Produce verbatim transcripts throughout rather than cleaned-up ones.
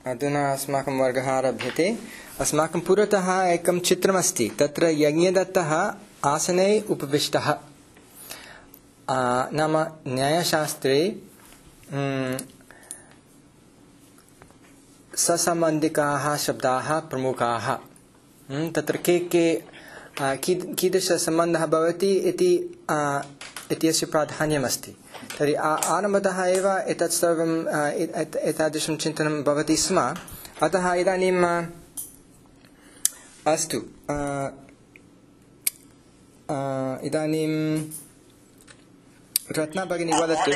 अधुना अस्माकं वर्गः आरभ्यते। अस्माकं पुरतः एकं चित्रमस्ति। तत्र यज्ञदत्तः आसने उपविष्टः। नाम न्यायशास्त्रे ससम्बन्धिकाः शब्दाः प्रमुखाः। तत्र के के कीदृशसम्बन्धः भवति इति इत्यस्य प्राधान्यमस्ति। तर्हि आरम्भतः एव एतत् सर्वं एतादृशं चिन्तनं भवति स्म। अतः इदानीम् अस्तु, इदानीं रत्ना भगिनी वदतु।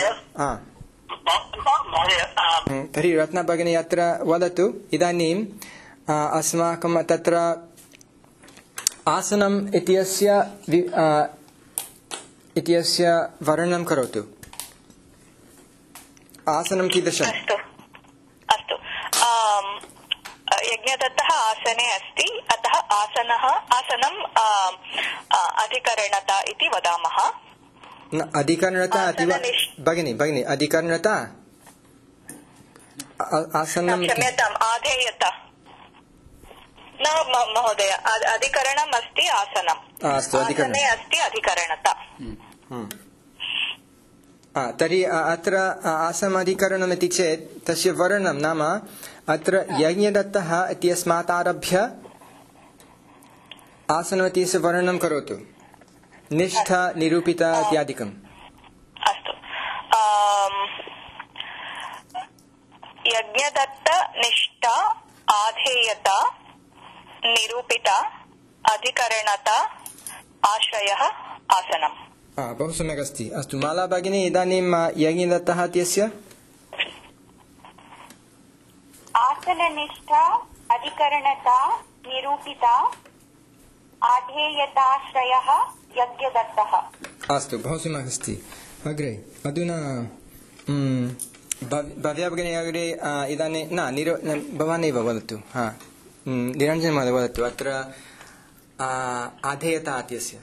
तर्हि रत्ना भगिनी अत्र वदतु। इदानीम् अस्माकं तत्र आसनम् इत्यस्य इत्यस्य वर्णनं करोतु। आसनं कीदृशम्? अस्तु अस्तु यज्ञदत्तः आसने अस्ति, अतः आसनः आसनम् अधिकरणता इति वदामः। न अधिकरणता भगिनी भगिनी अधिकरणता आसनं क्षम्यताम् आधेयता न महोदय, अधिकरणम् अस्ति आसनम्। अस्तु, आसने अस्ति अधिकरणता। तर्हि अत्र आसनम् अधिकरणम् इति चेत् तस्य वर्णनं नाम अत्र यज्ञदत्तः इत्यस्मात् आरभ्य आसनम् इत्यस्य वर्णनं करोतु। निष्ठा निरूपिता इत्यादिकम्। अस्तु, यज्ञदत्त निष्ठा आधेयता निरूपिता अधिकरणता आश्रयः आसनम्। बहु सम्यक् अस्ति। अस्तु माला भगिनी, इदानीं यज्ञदत्तः इत्यस्य आसननिष्ठा अधिकरणता निरूपिता आधेयताश्रयः यज्ञदत्तः। अस्तु, बहु सम्यक् अस्ति। अग्रे अधुना भव्या भगिनी अग्रे इदानीं न निरो भवान् एव वदतु। हा, निरञ्जन महोदय वदतु। अत्र आधेयता इत्यस्य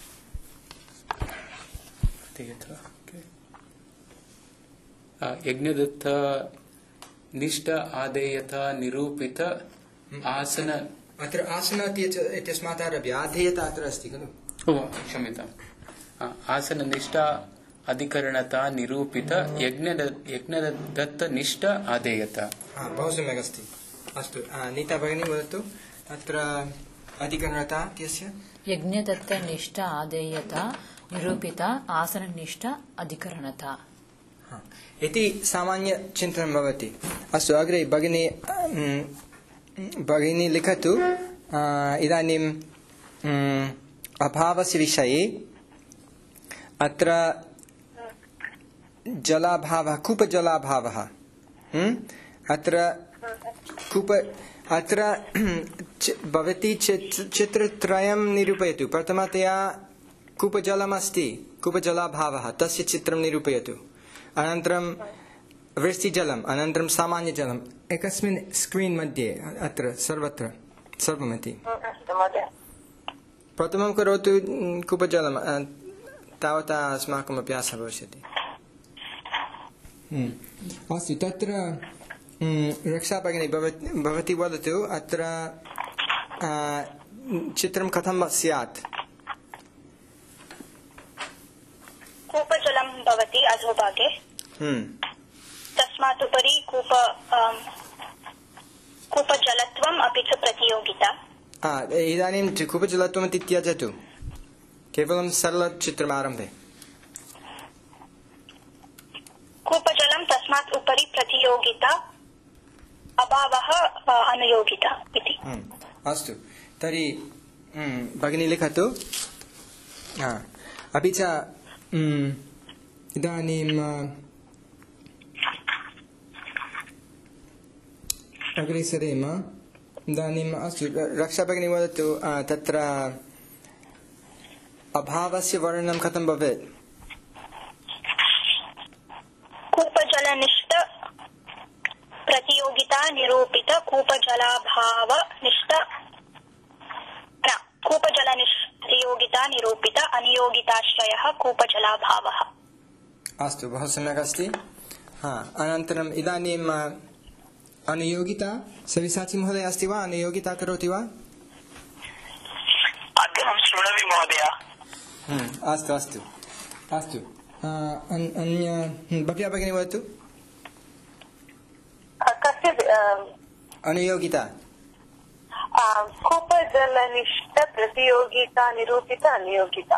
यज्ञदत्त निष्ठ आधेयता निरूपित आसन। अत्र आसन इत्यस्मात् आरभ्य आधेयता अत्र अस्ति खलु? ओ क्षम्यताम्। आसन निष्ठा अधिकरणता निरूपित यज्ञदत्त निष्ठ आधेयता। बहु सम्यक् अस्ति। अस्तु नीता भगिनी वदतु। अत्र अधिकरणता इत्यस्य यज्ञदत्त निष्ठ आधेयता निरूपिता आसननिष्ठ अधिकरणता इति सामान्यचिन्तनं भवति। अस्तु अग्रे भगिनी भगिनी लिखतु। इदानीं अभावस्य विषये अत्र जलाभावः, कूपजलाभावः। अत्र कूप अत्र भवती चित्रत्रयं निरूपयतु। प्रथमतया कूपजलमस्ति, कूपजलाभावः, तस्य चित्रं निरूपयतु। अनन्तरं वृष्टिजलम्, अनन्तरं सामान्यजलम् एकस्मिन् स्क्रीन् मध्ये अत्र सर्वत्र सर्वमिति। प्रथमं करोतु कूपजलं, तावता अस्माकम् अभ्यासः भविष्यति। अस्तु, तत्र रक्षा भगिनी भवती वदतु। अत्र चित्रं कथं स्यात्? कूपजलं भवति अधोभागे, तस्मात् उपरि कूप कूपजलत्वम् अपि च प्रतियोगिता। इदानीं कूपजलत्वम् इति त्यजतु, केवलं सरलचित्रम् आरम्भे। कूपजलं तस्मात् उपरि प्रतियोगिता, अभावः अनुयोगिता इति। अस्तु, तर्हि भगिनी लिखतु। अपि च इदानीम् अग्रे सरेम। इदानीम् अस्तु, रक्षा भगिनी वदतु। तत्र अभावस्य वर्णनं कथं भवेत्? कूपजलनिष्ठ प्रतियोगिता निरूपित कूपजलाभाव निष्ठ कूपजलनिष्ठयोगिता निरूपित अनियोगिताश्रयः कूपजलाभावः। अस्तु, बहु सम्यक् अस्ति। हा, अनन्तरम् इदानीं अनुयोगिता सविसाची महोदय अस्ति वा अनुयोगिता करोति वा अद्य अहं शृणोमि महोदय अस्तु अस्तु अस्तु अन्य भव्या भगिनी वदतु कस्य अनुयोगिता कूपजलनिष्ठ प्रतियोगिता निरूपित अनियोगिता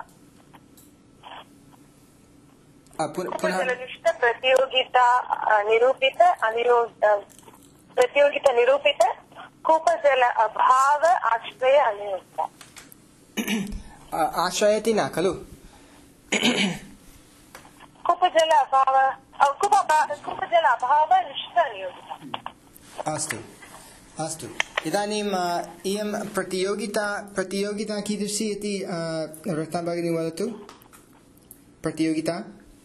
कूपजलनिष्ठ प्रतियोगिता निरूपित अनियोग प्रतियोगिता निरूपित कूपजल अभाव आश्रय अनियोगिता आश्रयति न खलु कूपजल अभाव कूपजल अभाव निष्ठ अनियोगिता अस्तु अस्तु इदानीम् इयं प्रतियोगिता प्रतियोगिता कीदृशी इति रत्ना भगिनी वदतु प्रतियोगिता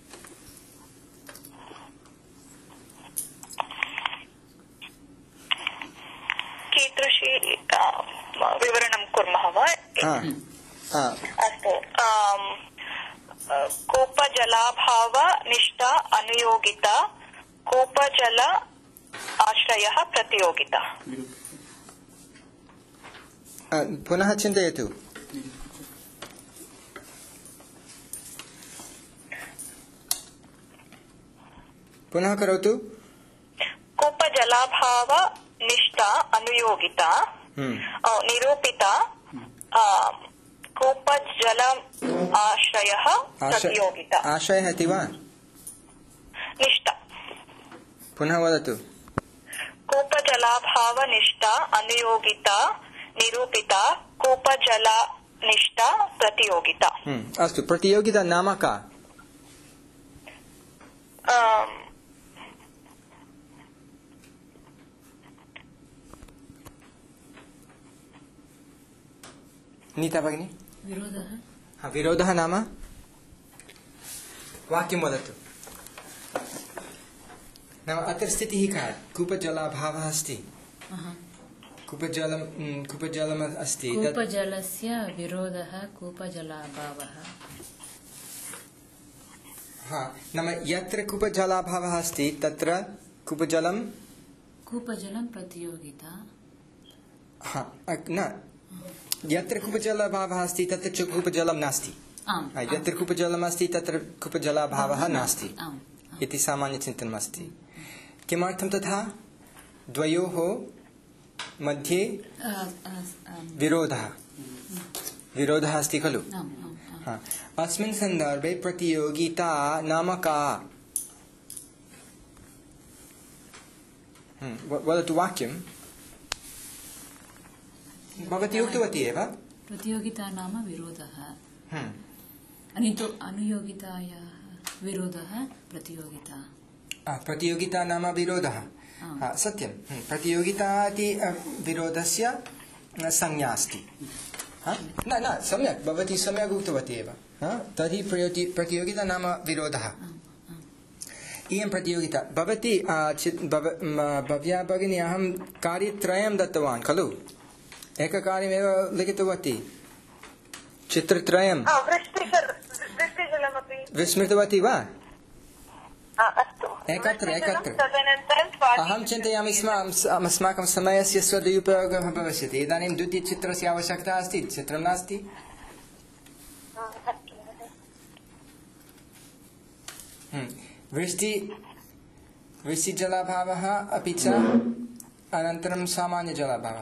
कीदृशी विवरणं कुर्मः वा अस्तु कूपजलाभाव निष्ठा अनुयोगिता कूपजल आश्रयः प्रतियोगिता पुनः चिन्तयतु पुनः करोतु कूपजलाभाव निष्ठा अनुयोगिता निरूपिता कूपजल आश्रयः प्रतियोगिता आश्रयः इति वा निष्ठा पुनः वदतु कूपजलाभाव निष्ठा अनुयोगिता निरूपिता कूपजल निष्ठा प्रतियोगिता अस्तु प्रतियोगिता नाम का नीता भगिनी विरोधः विरोधः नाम वाक्यं वदतु नाम अत्र स्थितिः का कूपजलाभावः अस्ति कूपजलं कूपजलम् अस्ति कूपजलस्य विरोधः कूपजलाभावः हा नाम यत्र कूपजलाभावः अस्ति तत्र कूपजलं कूपजलं प्रतियोगिता हा न यत्र कूपजलाभावः अस्ति तत्र च कूपजलं नास्ति यत्र कूपजलम् अस्ति तत्र कूपजलाभावः नास्ति इति सामान्यचिन्तनम् अस्ति किमर्थं तथा द्वयोः मध्ये विरोधः विरोधः अस्ति खलु अस्मिन् सन्दर्भे प्रतियोगिता नाम का वदतु वाक्यं भवती उक्तवती एव प्रतियोगिता नाम विरोधः अनुयोगितायाः विरोधः प्रतियोगिता प्रतियोगिता नाम विरोधः सत्यं प्रतियोगिता इति विरोधस्य संज्ञा अस्ति न न सम्यक् भवती सम्यक् उक्तवती एव तर्हि प्रतियोगिता नाम विरोधः इयं प्रतियोगिता भवती भव्या भगिनी अहं कार्यत्रयं दत्तवान् खलु एककार्यमेव लिखितवती चित्रत्रयं विस्मृतवती वा एकत्र एकत्र अहं चिन्तयामि स्म अस्माकं समयस्य सदुपयोगः भविष्यति इदानीं द्वितीयचित्रस्य आवश्यकता अस्ति चित्रं नास्ति वृष्टि वृष्टिजलाभावः अपि च अनन्तरं सामान्यजलाभावः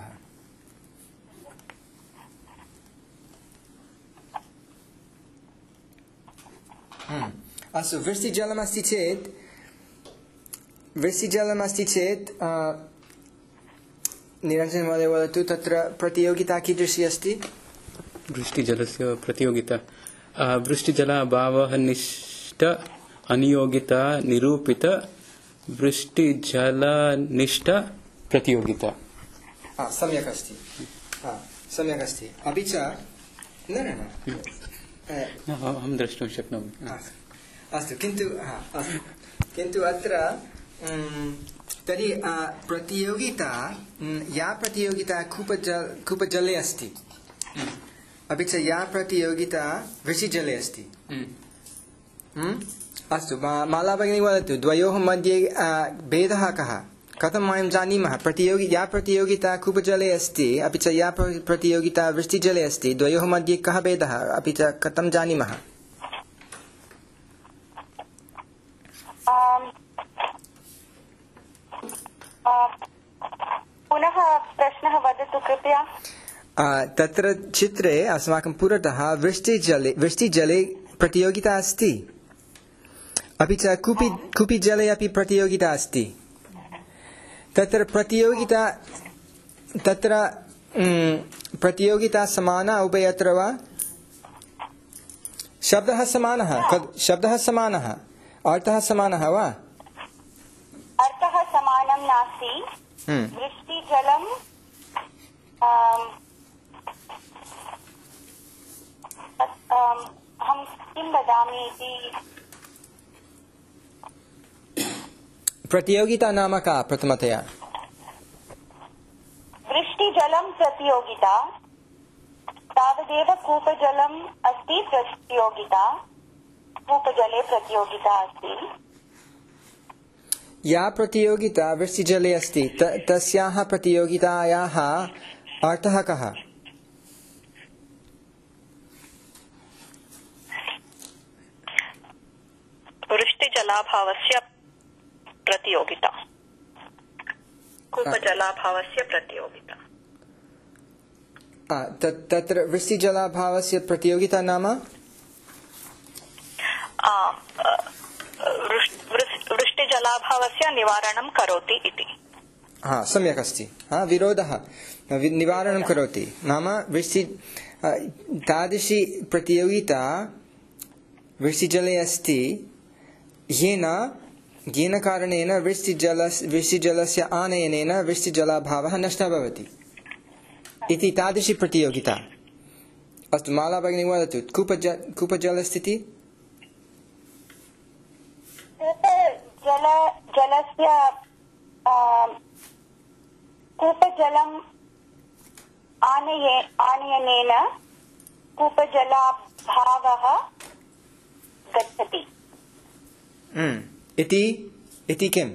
अस्तु वृष्टिजलमस्ति चेत् वृष्टिजलमस्ति चेत् निरञ्जन महोदय वदतु तत्र प्रतियोगिता कीदृशी अस्ति वृष्टिजलस्य प्रतियोगिता वृष्टिजलाभावः निष्ठ अनियोगिता निरूपित वृष्टिजलनिष्ठ प्रतियोगिता सम्यक् अस्ति सम्यक् अस्ति अपि च न न अहं द्रष्टुं शक्नोमि अस्तु किन्तु किन्तु अत्र तर्हि प्रतियोगिता या प्रतियोगिता कूपजल कूपजले अस्ति अपि च या प्रतियोगिता वृष्टिजले अस्ति अस्तु माला भगिनी वदतु द्वयोः मध्ये भेदः कः कथं वयं जानीमः प्रतियोगि या प्रतियोगिता कूपजले अस्ति अपि च या प्र- प्रतियोगिता वृष्टिजले अस्ति द्वयोः मध्ये कः भेदः अपि च कथं जानीमः? आम्, आ, पुनः प्रश्नः वदतु कृपया। आ, तत्र चित्रे अस्माकं पुरतः वृष्टिजले वृष्टिजले प्रतियोगिता अस्ति अपि च कूपी कूपीजले अपि प्रतियोगिता अस्ति। तत्र प्रतियोगिता तत्र म्, प्रतियोगिता समाना उभयत्र वा? शब्दः समानः कद् शब्दः समानः अर्थः समानः वा? अर्थः समानं नास्ति। हम्म। वृष्टिजलम् आम्, तत्, आम्, अहं किं वदामि इति प्रतियोगिता नाम का प्रथमतया? वृष्टिजलं प्रतियोगिता, तावदेव कूपजलम् अस्ति प्रतियोगिता, कूपजले प्रतियोगिता अस्ति। या प्रतियोगिता वृष्टिजले अस्ति त- तस्याः प्रतियोगितायाः अर्थः कः? वृष्टिजलाभावस्य प्रतियोगिता, कूपजलाभावस्य प्रतियोगिता। आ, तत्- तत्र वृष्टिजलाभावस्य प्रतियोगिता नाम आ, अ, वृष्- वृष्- वृष्टिजलाभावस्य निवारणं करोति इति। हा सम्यक् अस्ति। हा विरोधः वि- निवारणं करोति नाम वृष्टि आ, तादृशी प्रतियोगिता वृष्टिजले अस्ति येन येन कारणेन वृष्टिजलस् वृष्टिजलस्य आनयनेन वृष्टिजलाभावः नष्टः भवति इति तादृशी प्रतियोगिता। अस्तु माला भगिनी वदतु कूपज कूपजलस्थितिः। कूपजल जलस्य आम्, कूपजलम् आनये आनयनेन कूपजलाभावः गच्छति। हम्म, इति इति किम्?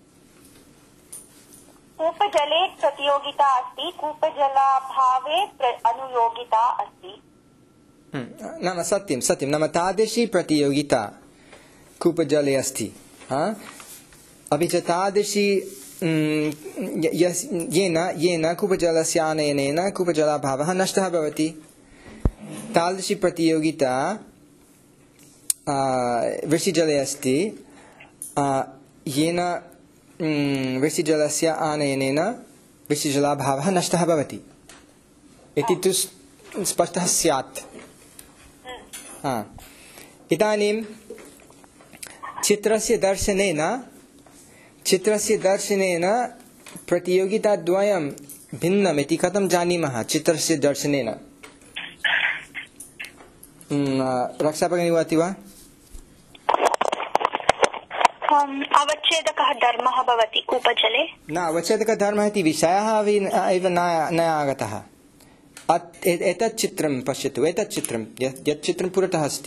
कूपजले प्रतियोगिता अस्ति, कूपजलाभावे प्र- अनुयोगिता अस्ति। हम्म, नाम सत्यं सत्यं नाम तादृशी प्रतियोगिता कूपजले अस्ति। हा अपि च तादृशी म्, य- यस्- येन येन कूपजलस्य आनयनेन कूपजलाभावः नष्टः भवति तादृशी प्रतियोगिता आ, वृष्टिजले अस्ति आ, येन म्, वृष्टिजलस्य आनयनेन वृष्टिजलाभावः नष्टः भवति इति तु स्- स्पष्टः स्यात्। हा इदानीं चित्रस्य दर्शनेन चित्रस्य दर्शनेन प्रतियोगिताद्वयं भिन्नम् इति कथं जानीमः? चित्रस्य दर्शनेन रक्षा भगिनी वदति वा? अवच्छेदकः धर्मः भवति कूपजले। न अवच्छेदकधर्मः इति विषयः एव न न आगतः। अत्- एतत् चित्रं पश्यतु एतत् चित्रं यत् यत् चित्रं पुरतः अस्ति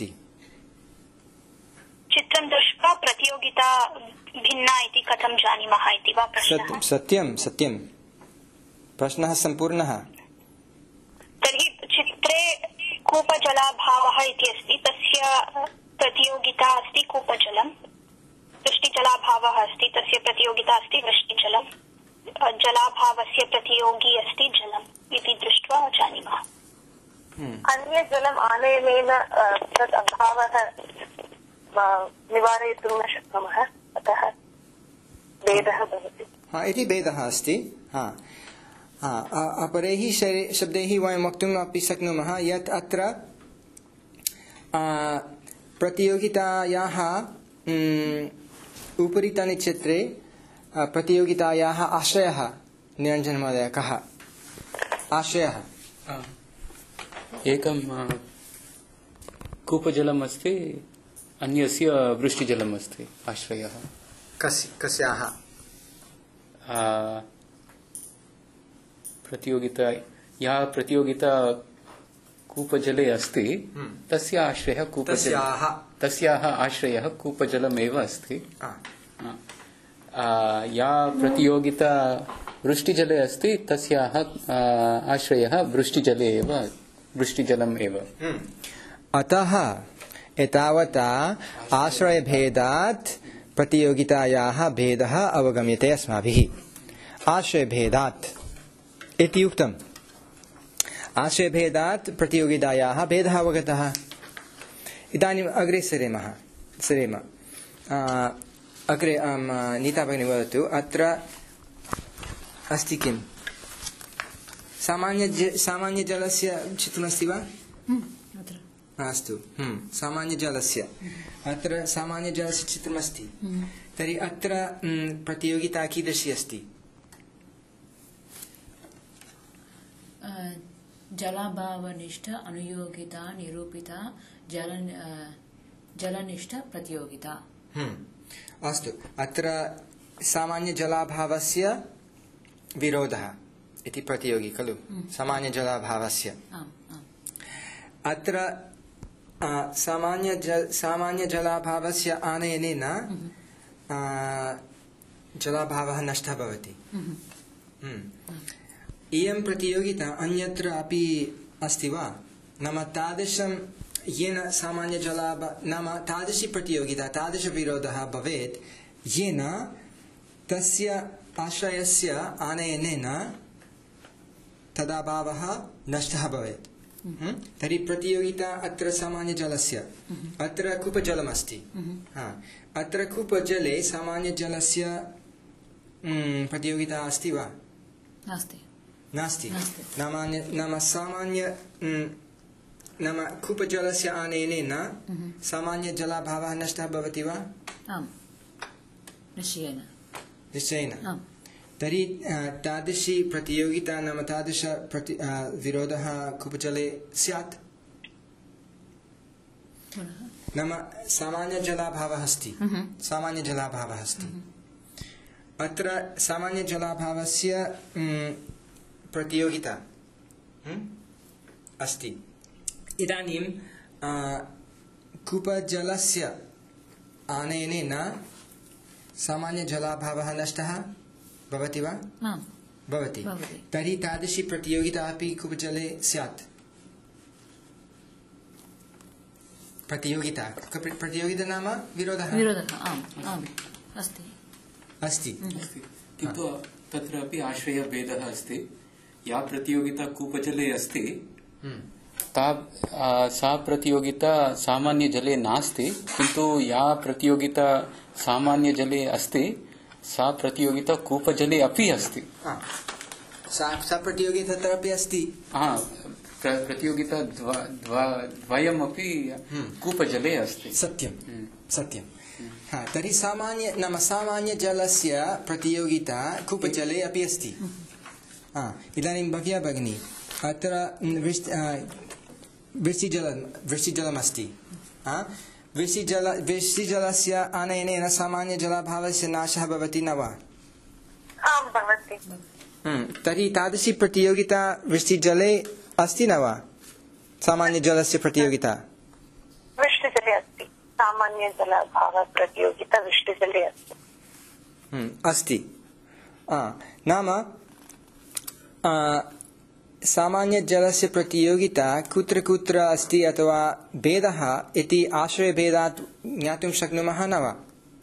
चित्रं दृष्ट्वा प्रतियोगिता भिन्ना इति कथं जानीमः इति वा प्रश्नः? सत्यं सत्यं सत्यं प्रश्नः सम्पूर्णः। तर्हि चित्रे कूपजलाभावः इति अस्ति, तस्य प्रतियोगिता अस्ति कूपजलम्। वृष्टिजलाभावः अस्ति, तस्य प्रतियोगिता अस्ति वृष्टिजलम्। जलाभावस्य प्रतियोगी अस्ति जलम् इति दृष्ट्वा जानीमः। अन्यजलम् आनयनेन अ, तत् अभावः अ, निवारयितुं न शक्नुमः, अतः भेदः भवति। हा इति भेदः अस्ति। हा हा अ- अपरैः शरे- शब्दैः वयं वक्तुम् अपि शक्नुमः यत् अत्र आ, प्रतियोगितायाः म्, उपरितनचित्रे आ, प्रतियोगितायाः आशयः निरञ्जनमहोदय कः आशयः? आ, एकं आ, कूपजलम् अस्ति, अन्यस्य वृष्टिजलम् अस्ति आश्रयः। कस्य कस्याः? आ, प्रतियोगिता या प्रतियोगिता कूपजले अस्ति तस्य आश्रयः कूपजल तस्याः तस्याः आश्रयः कूपजलमेव अस्ति। आ, आ, या प्रतियोगिता वृष्टिजले अस्ति तस्याः आश्रयः वृष्टिजले एव वृष्टिजलम् एव। अतः एतावता आश्रयभेदात् प्रतियोगितायाः भेदः अवगम्यते अस्माभिः। आश्रयभेदात् इति उक्तम्। आश्रयभेदात् प्रतियोगितायाः भेदः अवगतः। इदानीम् अग्रे सरेमः सरेम अग्रे नीता भगिनी वदतु। अत्र अस्ति किम्? सामान्य सामान्यजलस्य चित्रमस्ति वा? अस्तु, सामान्यजलस्य अत्र सामान्यजलस्य चित्रमस्ति। तर्हि अत्र प्रतियोगिता कीदृशी अस्ति? जलाभावनिष्ठ अनुयोगिता निरूपिता जल जलनिष्ठ प्रतियोगिता। अस्तु, अत्र सामान्यजलाभावस्य विरोधः इति प्रतियोगी खलु? सामान्यजलाभावस्य अत्र सामान्य सामान्यजलाभावस्य आनयनेन जलाभावः नष्टः भवति। इयं प्रतियोगिता अन्यत्र अपि अस्ति वा? नाम तादृशं येन सामान्यजलाभ नाम तादृशी प्रतियोगिता तादृशविरोधः भवेत् येन तस्य आश्रयस्य आनयनेन तदाभावः नष्टः भवेत्। तर्हि प्रतियोगिता अत्र सामान्यजलस्य अत्र कूपजलमस्ति। अत्र कूपजले सामान्यजलस्य प्रतियोगिता अस्ति वा? नास्ति नास्ति। नाम नाम सामान्य नाम कूपजलस्य आनयनेन सामान्यजलाभावः नष्टः भवति वा? आम्, निश्चयेन निश्चयेन। तर्हि तादृशी प्रतियोगिता नाम तादृश प्रति विरोधः कूपजले स्यात्। नाम सामान्यजलाभावः अस्ति सामान्यजलाभावः अस्ति अत्र सामान्यजलाभावस्य प्रतियोगिता अस्ति। इदानीं कूपजलस्य आनयनेन सामान्यजलाभावः नष्टः भवति वा? भवति। तर्हि तादृशी प्रतियोगिता अपि कूपजले स्यात्। प्रतियोगिता प्रतियोगिता नाम विरोधः अस्ति अस्ति किन्तु तत्रापि आश्रयभेदः अस्ति। या प्रतियोगिता कूपजले अस्ति ता सा प्रतियोगिता सामान्यजले नास्ति, किन्तु या प्रतियोगिता सामान्यजले अस्ति सा प्रतियोगिता कूपजले अपि अस्ति। सा सा प्रतियोगिता तत्रापि अस्ति। हा, प्रतियोगिता द्वयमपि कूपजले अस्ति। सत्यं सत्यं। हा, तर्हि सामान्य नाम सामान्यजलस्य प्रतियोगिता कूपजले अपि अस्ति। हा, इदानीं भव्या भगिनी अत्र वृष्टिजलं वृष्टिजलमस्ति। वृष्टिजल वृष्टिजलस्य आनयनेन सामान्यजलाभावस्य नाशः भवति न वा? आं भवति। तर्हि तादृशी प्रतियोगिता वृष्टिजले अस्ति न वा? सामान्यजलस्य प्रतियोगिता वृष्टिजले अस्ति। सामान्यजलाभावः प्रतियोगिता वृष्टिजले अस्ति। अस्ति। नाम सामान्यजलस्य प्रतियोगिता कुत्र कुत्र अस्ति अथवा भेदः इति आश्रयभेदात् ज्ञातुं शक्नुमः न वा?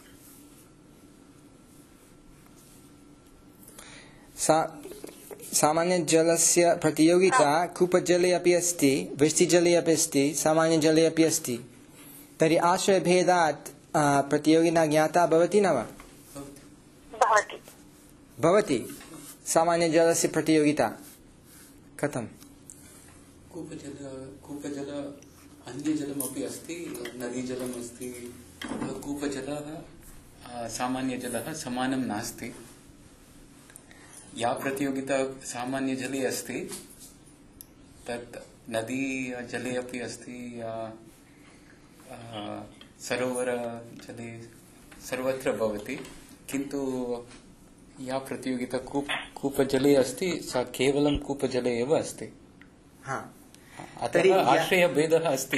सा सामान्यजलस्य प्रतियोगिता कूपजले अपि अस्ति, वृष्टिजले अपि अस्ति, सामान्यजले अपि अस्ति। तर्हि आश्रयभेदात् प्रतियोगिता ज्ञाता भवति न वा? भवति भवति। सामान्यजलस्य प्रतियोगिता कथं? कूपजल कूपजल अन्यजलमपि अस्ति, नदीजलम् अस्ति। कूपजलः सामान्यजलः समानं नास्ति। या प्रतियोगिता सामान्यजले अस्ति तत् नदीजले अपि अस्ति, सरोवरजले सर्वत्र भवति। किन्तु या प्रतियोगिता कूप कूपजले अस्ति सा केवलं कूपजले एव अस्ति। अतः आश्रयभेदः अस्ति।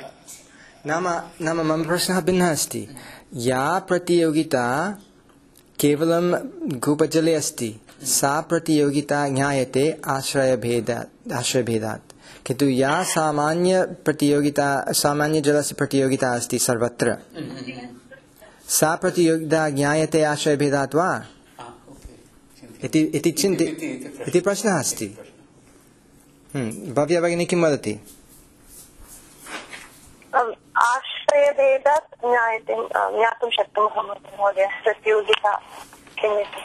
नाम नाम मम प्रश्नः भिन्नः अस्ति। या प्रतियोगिता केवलं कूपजले अस्ति सा प्रतियोगिता ज्ञायते आश्रयभेद आश्रयभेदात् किन्तु या सामान्य प्रतियोगिता सामान्य जलस्य प्रतियोगिता अस्ति सर्वत्र सा प्रतियोगिता ज्ञायते आश्रयभेदात् वा इति इति चिन्ति इति प्रश्नः अस्ति। भव्या भगिनी किं वदति? आश्रयभेदात् ज्ञायते ज्ञातुं शक्नुमः महोदय प्रतियोगिता किमिति।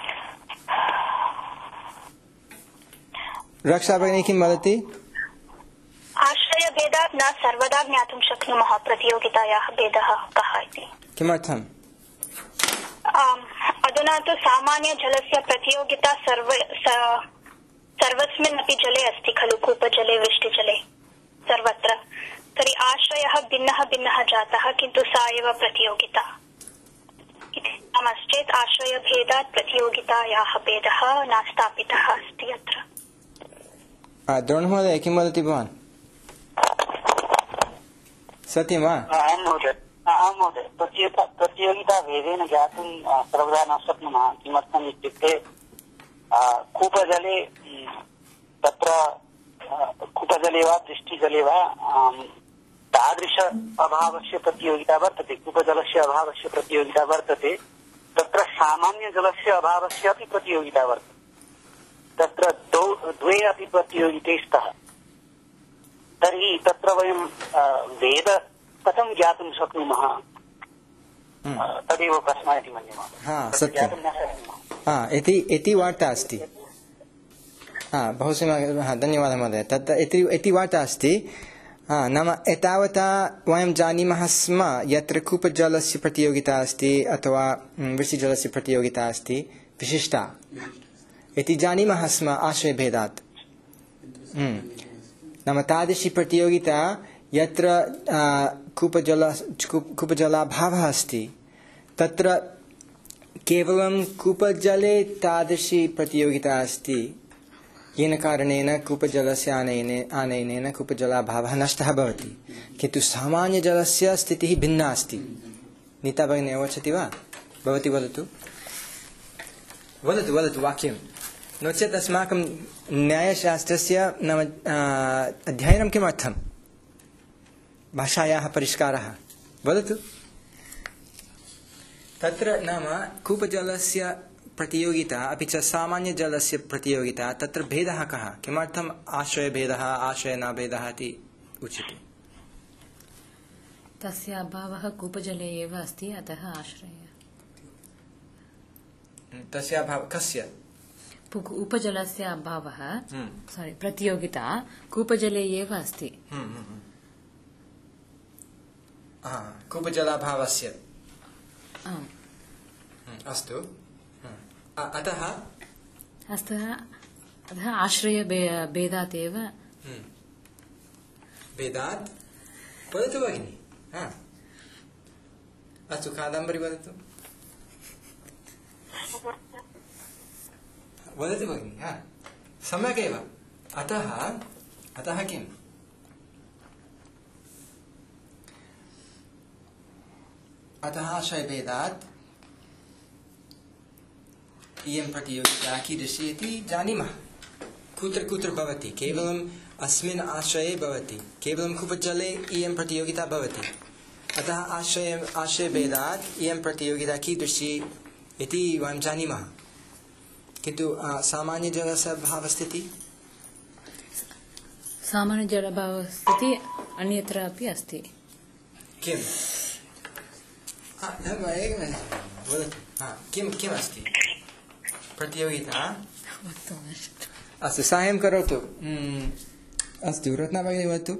रक्षा भगिनी किं वदति? आश्रयभेदात् न सर्वदा ज्ञातुं शक्नुमः प्रतियोगितायाः भेदः कः इति। किमर्थम्? अधुना तु सामान्यजलस्य प्रतियोगिता सर्व सर्वस्मिन् अपि जले अस्ति खलु, कूपजले वृष्टिजले सर्वत्र। तर्हि आश्रयः भिन्नः भिन्नः जातः किन्तु सा एव प्रतियोगिता इति नामश्चेत् आश्रयभेदात् प्रतियोगितायाः भेदः न स्थापितः अस्ति अत्र। द्रोणमहोदय किं वदति भवान्? सत्यं वा? आं महोदय आं महोदय प्रतियोगिता भेदेन ज्ञातुं सर्वदा न शक्नुमः। किमर्थम् इत्युक्ते कूपजले तत्र कूपजले वा वृष्टिजले वा तादृश अभावस्य प्रतियोगिता वर्तते, कूपजलस्य अभावस्य प्रतियोगिता वर्तते, तत्र सामान्यजलस्य अभावस्य अपि प्रतियोगिता वर्तते। तत्र द्वे अपि प्रतियोगिते स्तः। तर्हि तत्र वयं वेद कथं ज्ञातुं शक्नुमः तदेव प्रश्नः इति मन्ये। हा सत्यं हा इति इति वार्ता अस्ति। हा बहु सम्यक्, हा धन्यवादः महोदय। तत् इति इति वार्ता अस्ति। हा नाम एतावता वयं जानीमः स्म यत्र कूपजलस्य प्रतियोगिता अस्ति अथवा वृष्टिजलस्य प्रतियोगिता अस्ति विशिष्टा इति जानीमः स्म आश्रयभेदात्। नाम तादृशी प्रतियोगिता यत्र कूपजल कूपजलाभावः अस्ति तत्र केवलं कूपजले तादृशी प्रतियोगिता अस्ति येन कारणेन कूपजलस्य आनयने आनयनेन कूपजलाभावः नष्टः भवति, किन्तु सामान्यजलस्य स्थितिः भिन्ना अस्ति। नीता भगिनी अवगच्छति वा? भवती वदतु वदतु वदतु वाक्यं। नो चेत् अस्माकं न्यायशास्त्रस्य नाम अध्ययनं किमर्थं? भाषायाः परिष्कारः। वदतु। तत्र नाम कूपजलस्य प्रतियोगिता अपि च सामान्यजलस्य प्रतियोगिता तत्र भेदः कः? किमर्थम् आश्रयभेदः आश्रयनाभेदः इति उच्यते? तस्य अभावः कूपजले एव अस्ति, अतः आश्रय। तस्य अभावः कस्य? उपजलस्य अभावः सारी प्रतियोगिता कूपजले एव अस्ति। कूपजलाभावस्य अस्तु। अतः अतः अतः आश्रय भेदात् एव भेदात्। वदतु भगिनि। अस्तु कादम्बरी वदतु वदतु भगिनि। सम्यक् एव। अतः अतः किम्? अतः आश्रयभेदात् इयं प्रतियोगिता कीदृशी इति जानीमः। कुत्र कुत्र भवति? केवलम् अस्मिन् आश्रये भवति, केवलं कूपजले इयं प्रतियोगिता भवति। अतः आश्रय आश्रयभेदात् इयं प्रतियोगिता कीदृशी इति वयं जानीमः। किन्तु सामान्यजलस्य अभावस्थितिः सामान्यजलाभावस्थितिः अन्यत्र अपि अस्ति। किम्? वदतु। किं किम् अस्ति प्रतियोगिता? अस्तु साहाय्यं करोतु। अस्तु रत्ना भगिनी वदतु।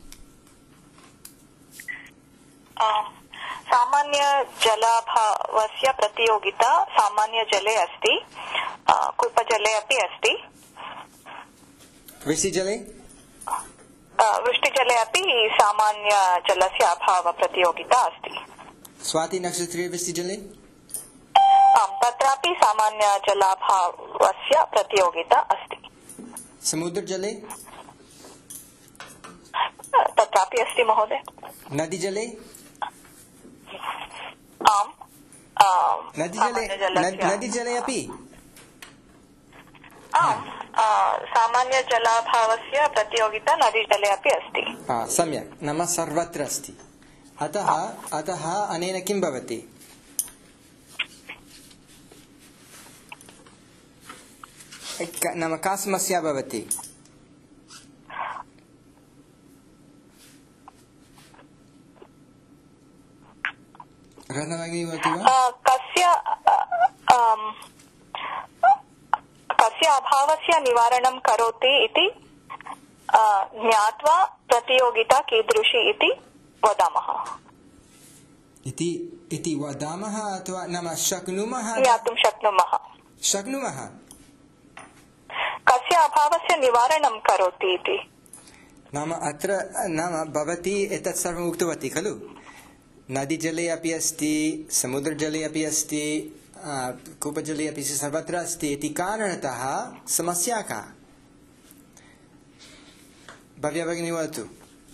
सामान्यजलाभावस्य प्रतियोगिता सामान्यजले अस्ति, कूपजले अपि अस्ति, वृष्टिजले वृष्टिजले अपि सामान्यजलस्य अभाव प्रतियोगिता अस्ति। स्वाति नक्षत्रे वृष्टिजले आम् तत्रापि सामान्यजलाभावस्य प्रतियोगिता अस्ति। समुद्रजले तत्रापि अस्ति महोदय। नदीजले आम् नदीजले नदीजले अपि सामान्यजलाभावस्य प्रतियोगिता नदीजले अपि अस्ति। सम्यक्, नाम सर्वत्र अस्ति। अतः अतः अनेन किं भवति? नाम का समस्या भवति? कस्य कस्य अभावस्य निवारणं करोति इति ज्ञात्वा प्रतियोगिता कीदृशी इति वदामः इति इति वदामः अथवा नाम शक्नुमः ज्ञातुं शक्नुमः शक्नुमः कस्य अभावस्य निवारणं करोति इति। नाम अत्र नाम भवती एतत् सर्वम् उक्तवती खलु, नदीजले अपि अस्ति, समुद्रजले अपि अस्ति, कूपजले अपि सर्वत्र अस्ति इति कारणतः समस्या का? भव्या भगिनी वदतु।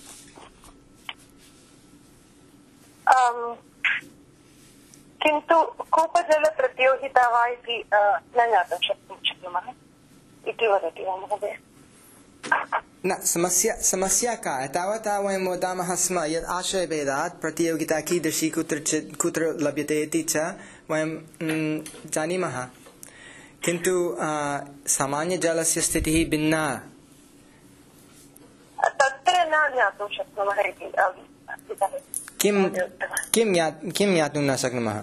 किन्तु कूपजलप्रतियोगिता वा इति न ज्ञातुं शक्नुमः इति वदति वा महोदय? न, समस्या समस्या का? तावता वयं वदामः स्म यत् आशयभेदात् प्रतियोगिता कीदृशी कुत्रचित् कुत्र लभ्यते इति च वयं जानीमः, किन्तु सामान्यजलस्य स्थितिः भिन्ना। तत्र न ज्ञातुं शक्नुमः इति किं किं किं ज्ञातुं न शक्नुमः?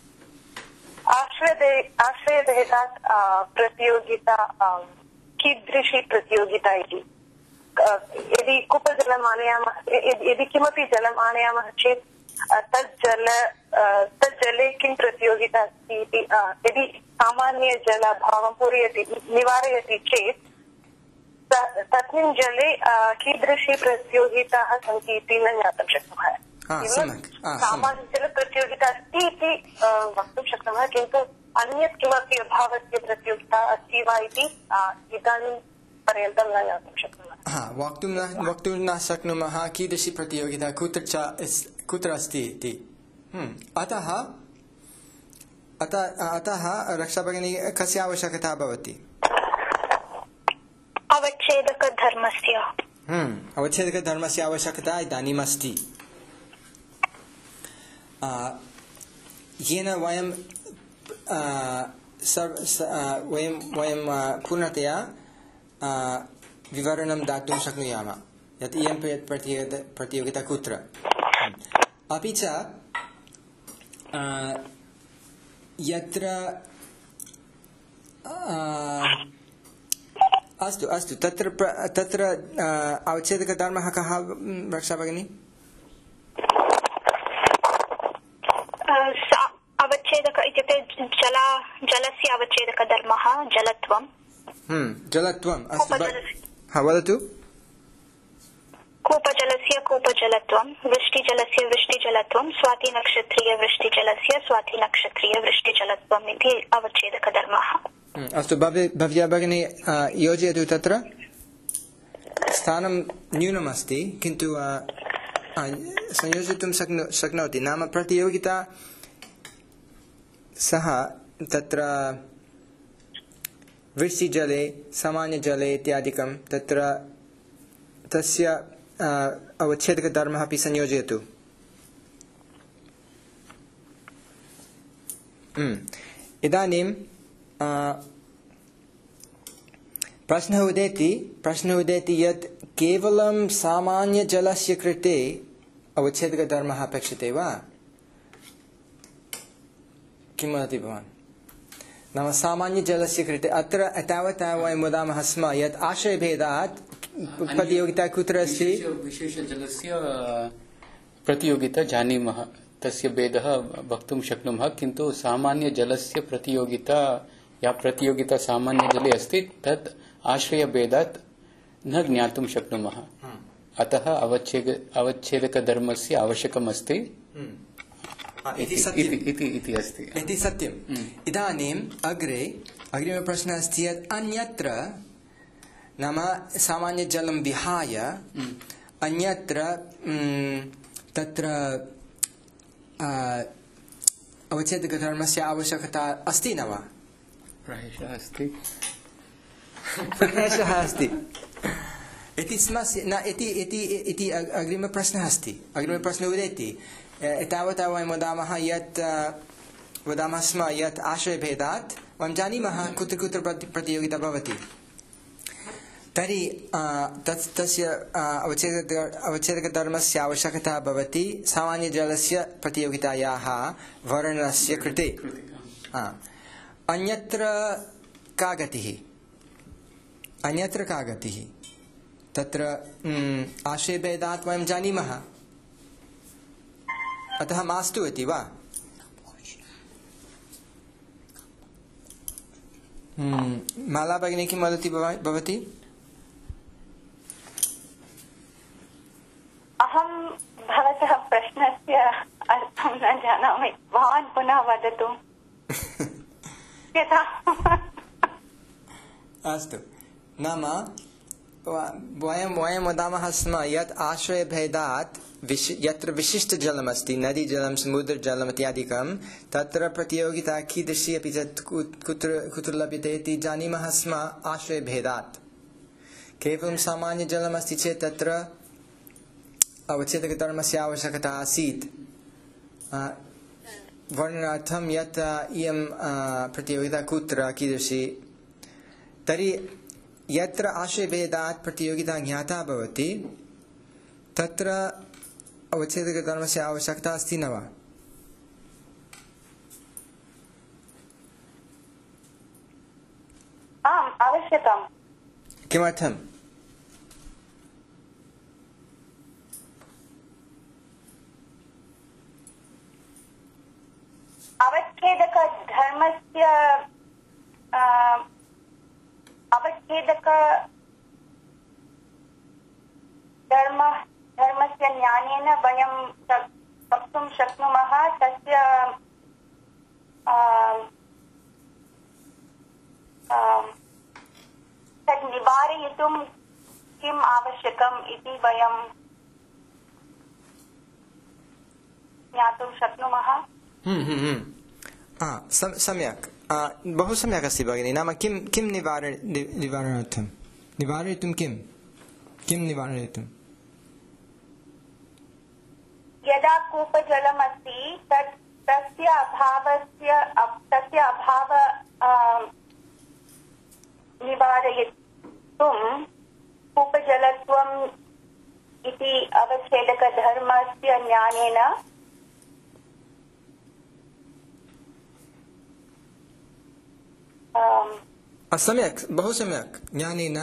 आश्रयभेदात् प्रतियोगिता कीदृशी प्रतियोगिता इति। यदि कूपजलम् आनयामः, यदि किमपि जलम् आनयामः चेत् तत् जल तत् जले किं प्रतियोगिता अस्ति इति यदि सामान्यजलाभावं पूरयति निवारयति चेत् तस्मिन् जले कीदृशी प्रतियोगिताः सन्ति इति न ज्ञातुं शक्नुमः। सामान्यजलप्रतियोगिता अस्ति इति वक्तुं शक्नुमः, किन्तु अन्यत् किमपि अभावस्य प्रतियोगिता अस्ति वा इति इदानीं पर्यन्तं न ज्ञातुं शक्नुमः। वक्तुं न वक्तुं न शक्नुमः कीदृशी प्रतियोगिता कुत्र च कुत्र अस्ति इति। अतः अतः अतः रक्षाभगिनी कस्य आवश्यकता भवति? अवच्छेदकधर्मस्य अवच्छेदकधर्मस्य आवश्यकता इदानीम् अस्ति, येन वयं वयं वयं पूर्णतया विवरणं दातुं शक्नुयामः यत् इयं प्रतियोगिता कुत्र। अपि च यत्र अस्तु अस्तु तत्र तत्र अवच्छेदकधर्मः कः रक्षा भगिनी? अवच्छेदक इत्युक्ते जला जलस्य अवच्छेदकधर्मः जलत्वं। जलत्वम् अस्तु, वदतु। कूपजलस्य कूपजलत्वं, वृष्टिजलस्य वृष्टिजलत्वं, स्वातिनक्षत्रीयवृष्टिजलस्य स्वातिनक्षत्रीयवृष्टिजलत्वम् इति अवच्छेदकधर्मः। अस्तु, भव्या भगिनी योजयतु। तत्र स्थानं न्यूनमस्ति, किन्तु संयोजयितुं शक्नो शक्नोति। नाम प्रतियोगिता सः तत्र वृष्टिजले सामान्यजले इत्यादिकं तत्र तस्य अवच्छेदकधर्मः अपि संयोजयतु। इदानीं प्रश्नः उदेति प्रश्नः उदेति यत् केवलं सामान्यजलस्य कृते अवच्छेदकधर्मः अपेक्षते वा? किं वदति भवान्? नाम सामान्यजलस्य कृते अत्र तावता वयं वदामः स्म यत् आशयभेदात् प्रतियोगिता कुत्र अस्ति? विशेषजलस्य प्रतियोगिता जानीमः, तस्य भेदः वक्तुं शक्नुमः, किन्तु सामान्यजलस्य प्रतियोगिता या प्रतियोगिता सामान्यजले अस्ति तत् आश्रयभेदात् न ज्ञातुं शक्नुमः। अतः अवच्छेद अवच्छेदकधर्मस्य आवश्यकमस्ति इति अस्ति। इति सत्यम्। इदानीम् अग्रे अग्रिमप्रश्नः अस्ति यत् अन्यत्र नाम सामान्यजलं विहाय अन्यत्र तत्र अवच्छेदकधर्मस्य आवश्यकता अस्ति न वा? प्रायशः अस्ति। प्रायशः अस्ति इति स्मस्य न इति इति इति अग्रिमप्रश्नः अस्ति। अग्रिमप्रश्नः उदेति एतावता वयं वदामः यत् वदामः स्म यत् आश्रयभेदात् वयं जानीमः कुत्र कुत्र प्रतियोगिता भवति। तर्हि तत् तस्य अवच्छेदक अवच्छेदकधर्मस्य आवश्यकता भवति सामान्यजलस्य प्रतियोगितायाः वर्णनस्य कृते। अन्यत्र का गतिः? अन्यत्र का गतिः? तत्र आश्रयभेदात् वयं जानीमः, अतः मास्तु इति वा? माला भगिनी किं वदति भवती? अहं भवतः प्रश्नस्य अर्थं न जानामि, भवान् पुनः वदतु। यथा अस्तु, नाम वयं वयं वदामः स्म यत् आश्रयभेदात् विश यत्र विशिष्टजलमस्ति, नदीजलं समुद्रजलम् इत्यादिकं, तत्र प्रतियोगिता कीदृशी अपि च कुत्र कुत्र लभ्यते इति जानीमः स्म आश्रयभेदात्। केवलं सामान्यजलमस्ति चेत् तत्र अवच्छेदकधर्मस्य आवश्यकता आसीत् वर्णनार्थं यत् इयं प्रतियोगिता कुत्र कीदृशी। तर्हि यत्र आश्रयभेदात् प्रतियोगिता ज्ञाता भवति तत्र अवच्छेदकधर्मस्य आवश्यकता अस्ति न वा? आम्, आवश्यकम्। किमर्थम्? अवच्छेदकधर्मस्य अवच्छेदक धर्म धर्मस्य ज्ञानेन वयं वक्तुं शक्नुमः तस्य तद् निवारयितुं किम् आवश्यकम् इति वयं ज्ञातुं शक्नुमः। सम्यक्, बहु सम्यक् अस्ति भगिनी। नाम किं किं निवार निवारणार्थं निवारयितुं किं किं निवारयितुं? यदा कूपजलमस्ति तत् तस्य अभावस्य तस्य अभाव निवारयितुं कूपजलत्वम् इति अवच्छेदकधर्मस्य ज्ञानेन सम्यक्, बहु सम्यक्। ज्ञानेन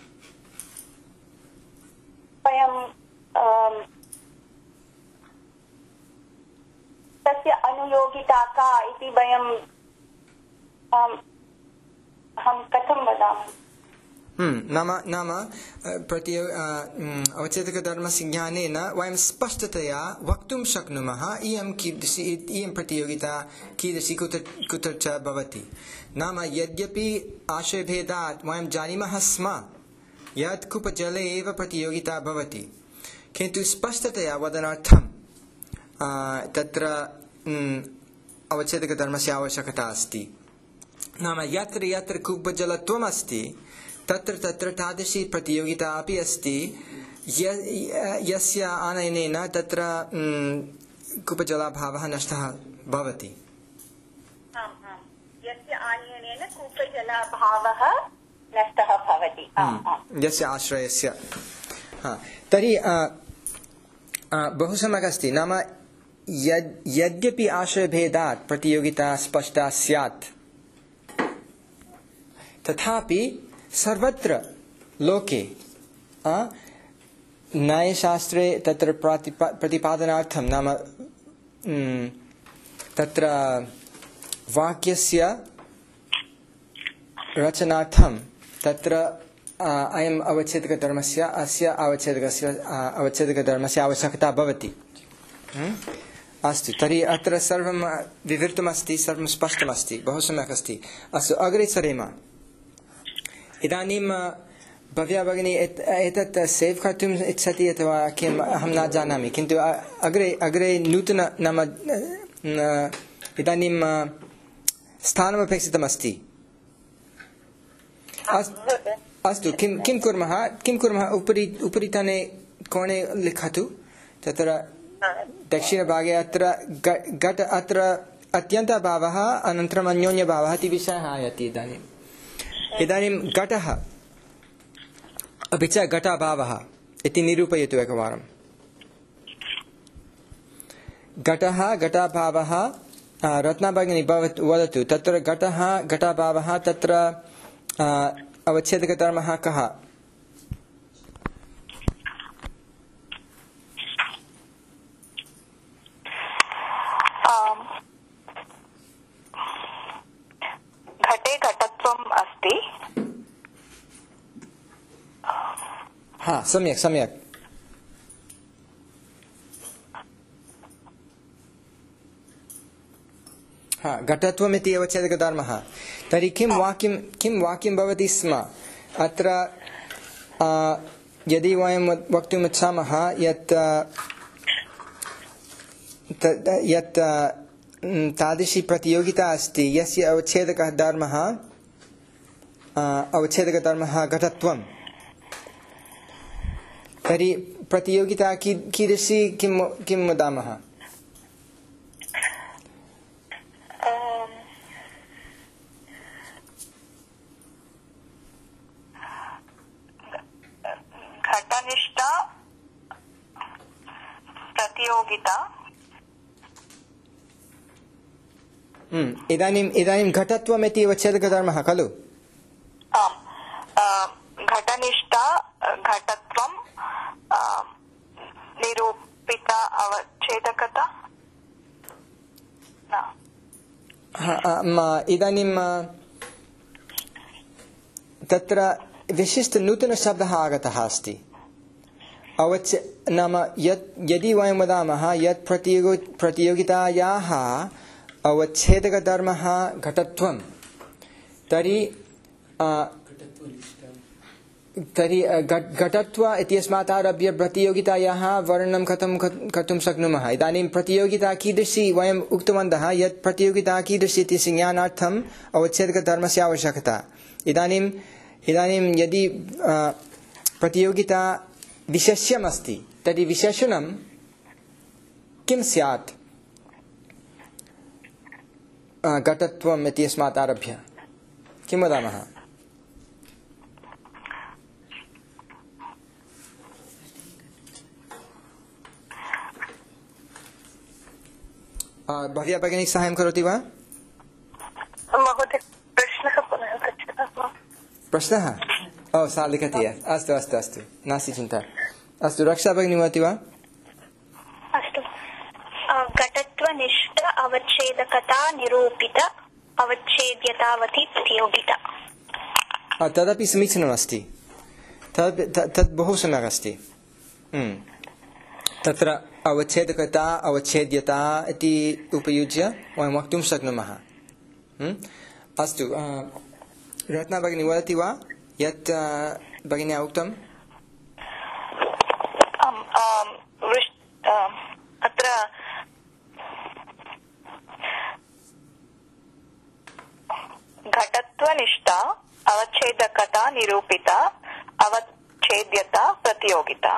वयं तस्य अनुयोगिता का इति वयं अहं कथं वदामि? नाम नाम प्रतियो अवच्छेदकधर्मस्य ज्ञानेन वयं स्पष्टतया वक्तुं शक्नुमः इयं कीदृशी इयं प्रतियोगिता कीदृशी कुत्र कुत्र च भवति। नाम यद्यपि आश्रयभेदात् वयं जानीमः स्म यत् कूपजले एव प्रतियोगिता भवति, किन्तु स्पष्टतया वदनार्थं तत्र अवच्छेदकधर्मस्य आवश्यकता अस्ति। नाम यत्र यत्र कूपजलत्वम् अस्ति तत्र तत्र तादृशी प्रतियोगिता अपि अस्ति यस्य आनयनेन तत्र कूपजलाभावः नष्टः भवति। यस्य आनयनेन कूपजलाभावः नष्टः भवति, यस्य आश्रयस्य। तर्हि बहु सम्यक् अस्ति। नाम यद्यपि आश्रयभेदात् प्रतियोगिता स्पष्टा स्यात् तथापि सर्वत्र लोके न्यायशास्त्रे तत्र प्रतिपादनार्थं नाम तत्र वाक्यस्य रचनार्थं तत्र अयम् अवच्छेदकधर्मस्य अस्य अवच्छेदकस्य अवच्छेदकधर्मस्य आवश्यकता भवति। अस्तु, तर्हि अत्र सर्वं विवृतमस्ति, सर्वं स्पष्टमस्ति, बहु सम्यक् अस्ति। अस्तु, अग्रे सरेम। इदानीं भव्या भगिनी एतत् सेव् कर्तुम् इच्छति अथवा किम् अहं न जानामि, किन्तु अग्रे अग्रे नूतन नाम इदानीं स्थानमपेक्षितमस्ति। अस्तु, किं किं कुर्मः किं कुर्मः उपरि उपरितने कोणे लिखतु। तत्र दक्षिणभागे अत्र घट अत्र अत्यन्तभावः अनन्तरम् अन्योन्यभावः इति विषयः आयाति। इदानीम् इदानीं घटः अपि च घटाभावः इति निरूपयतु एकवारं। घटः घटाभावः रत्नाभगिनी भवतु वदतु। तत्र घटः घटाभावः तत्र अवच्छेदकधर्मः कः? घटे घटत्वम् अस्ति। हा, सम्यक् सम्यक्। हा, घटत्वमिति अवच्छेदकधर्मः। तर्हि किं वाक्यं किं वाक्यं भवति स्म अत्र? यदि वयं वक्तुम् इच्छामः यत् यत् तादृशी प्रतियोगिता अस्ति यस्य अवच्छेदकः धर्मः अवच्छेदकधर्मः घटत्वं, तर्हि प्रतियोगिता कीदृशी किं किं वदामः? घटनिष्ठा प्रतियोगिता। इदानीम् इदानीं घटत्वमिति अवच्छेदकधर्मः खलु? आम्, घटनिष्ठा घटत्वं निरूपिता अवच्छेदकता। इदानीं तत्र विशिष्ट नूतनशब्दः आगतः अस्ति। अवच्छ नाम यत् यदि वयं वदामः यत् प्रतियोगि प्रतियोगितायाः अवच्छेदकधर्मः घटत्वं, तर्हि तर्हि घटत्व इत्यस्मात् आरभ्य प्रतियोगितायाः वर्णनं कथं कर्तुं शक्नुमः। इदानीं प्रतियोगिता कीदृशी वयम् उक्तवन्तः यत् प्रतियोगिता कीदृशी इति ज्ञानार्थम् अवच्छेदकधर्मस्य आवश्यकता। इदानीम् इदानीं यदि प्रतियोगिता विशेष्यमस्ति तर्हि विशेषणं किं स्यात्? घटत्वम् इत्यस्मात् आरभ्य किं वदामः? भव्या भगिनी साहाय्यं करोति वा? महोदय, प्रश्नः पुनः पृच्छतु। प्रश्नः? ओ, सा लिखति। अस्तु अस्तु अस्तु, नास्ति चिन्ता। अस्तु, रक्षा भगिनी वदति वा? अस्तु, घटत्वनिष्ठ अवच्छेदकता निरूपित अवच्छेद्यतावती प्रतियोगिता। तदपि समीचीनमस्ति। तद् तद् बहु सम्यक् अस्ति। तत्र अवच्छेदकता अवच्छेद्यता इति उपयुज्य वयं वक्तुं शक्नुमः। अस्तु, रत्ना भगिनी वदति वा यत् भगिन्या उक्तम्? अत्र घटत्वनिष्ठा अवच्छेदकता निरूपिता अवच्छेद्यता प्रतियोगिता।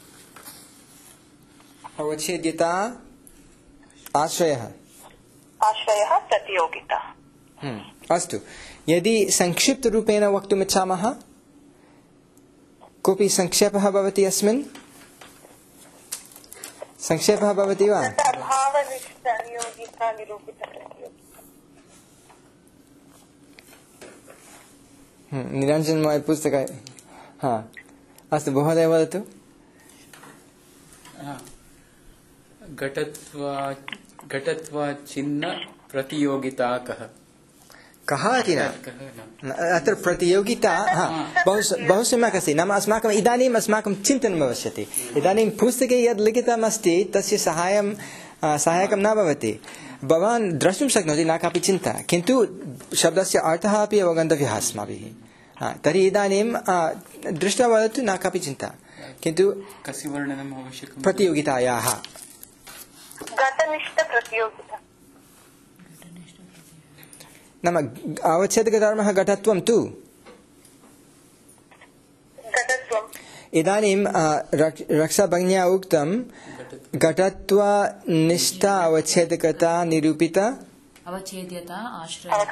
अवच्छेद्यता आश्रयः आश्रयः प्रतियोगिता। अस्तु, यदि संक्षिप्तरूपेण वक्तुम् इच्छामः, कोऽपि संक्षेपः भवति अस्मिन्? संक्षेपः भवति वा? निरञ्जनमय पुस्तक। हा, अस्तु, महोदय वदतु। घटत्वा घटत्वा चिन्ह प्रतियोगिता कः? कः इति न, अत्र प्रतियोगिता बहु बहु सम्यक् अस्ति। नाम अस्माकम् इदानीम् अस्माकं चिन्तनं भविष्यति। इदानीं पुस्तके यद् लिखितम् अस्ति तस्य सहायं सहायकं न भवति। भवान् द्रष्टुं शक्नोति, न कापि चिन्ता, किन्तु शब्दस्य अर्थः अपि अवगन्तव्यः अस्माभिः। तर्हि इदानीं दृष्ट्वा वदतु, न कापि चिन्ता, किन्तु कस्य वर्णनम् आवश्यकं? प्रतियोगितायाः घटनिष्ठ प्रतियोगिता। नाम अवच्छेदकधर्मः घटत्वं तु इदानीं रक्षाभगिन्या उक्तं घटत्वनिष्ठा अवच्छेदकता निरूपिता अवच्छेद्यता आश्रयः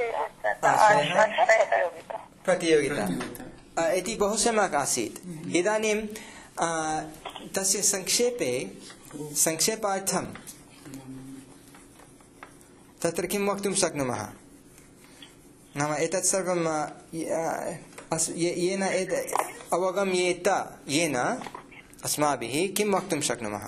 प्रतियोगिता इति बहु सम्यक् आसीत्। इदानीं तस्य संक्षेपे संक्षेपार्थं तत्र किं वक्तुं शक्नुमः? नाम एतत् सर्वं येन अवगम्येत येन अस्माभिः किं वक्तुं शक्नुमः?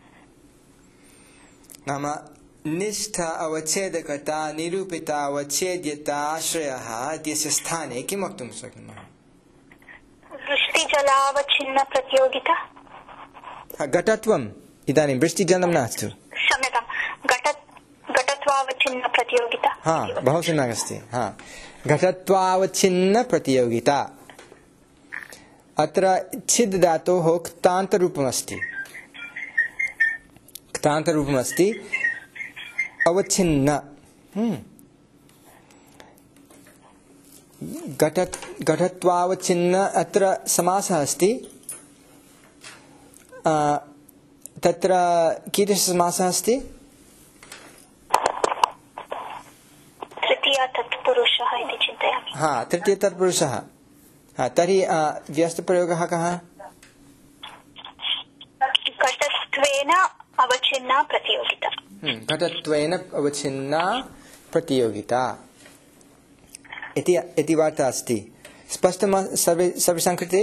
नाम निष्ठा अवच्छेदकता निरूपिता अवच्छेद्यता आश्रयः इत्यस्य स्थाने किं वक्तुं शक्नुमः? वृष्टिजलावच्छिन्न प्रतियोगिता घटत्वम् इदानीं वृष्टिजलं नास्तु क्षम्यतां घट घटत्वावच्छिन्न प्रतियोगिता हा बहु सम्यक् अस्ति। हा घटत्वावच्छिन्न प्रतियोगिता अत्र छिद् धातोः क्तान्तरूपमस्ति क्तान्तरूपमस्ति अवच्छिन्न घट घटत्वावच्छिन्न अत्र समासः अस्ति। तत्र कीदृशसमासः अस्ति? तृतीया तत्पुरुषः इति चिन्तयामि। हा तृतीय तत्पुरुषः। हा तर्हि व्यस्तप्रयोगः कः? घटत्वेन अवच्छिन्ना प्रतियोगिता। घटत्वेन अवच्छिन्ना प्रतियोगिता इति इति वार्ता अस्ति। स्पष्टं सर्वे सर्वेषां कृते?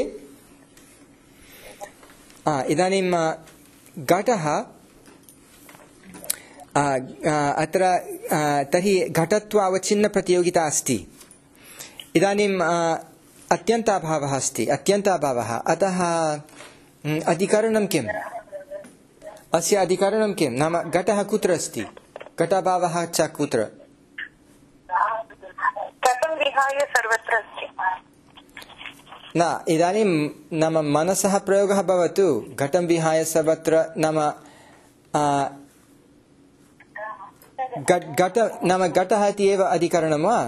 इदानीं घटः अत्र तर्हि घटत्वावच्छिन्न प्रतियोगिता अस्ति। इदानीम् अत्यन्ताभावः अस्ति अत्यन्ताभावः अतः अधिकरणं किम्? अस्य अधिकरणं किं? नाम घटः कुत्र अस्ति? घटाभावः च कुत्र? घटं विहाय सर्वत्र अस्ति। न इदानीं नाम मनसः प्रयोगः भवतु घटं विहाय सर्वत्र नाम घट नाम घटः इति एव अधिकरणं वा?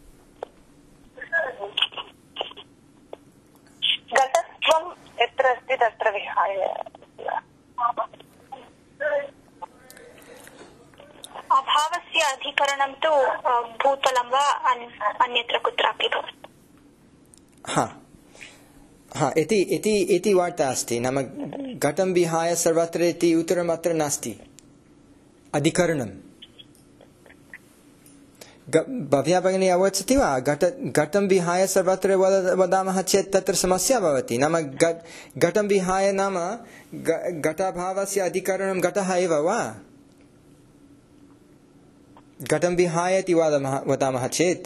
घटत्वं यत्र अस्ति तत्र विहाय अभावस्य अधिकरणं तु भूतलं वा अन्यत्र कुत्रापि भवति। हा हा इति इति इति वार्ता अस्ति। नाम घटं विहाय सर्वत्र इति उत्तरम् अत्र नास्ति अधिकरणं। भव्या भगिनी अवगच्छति वा? घट घटं विहाय सर्वत्र वदामः चेत् तत्र समस्या भवति। नाम घटं विहाय नाम घटाभावस्य अधिकरणं घटः एव वा? घटं विहाय इति वदामः वदामः चेत्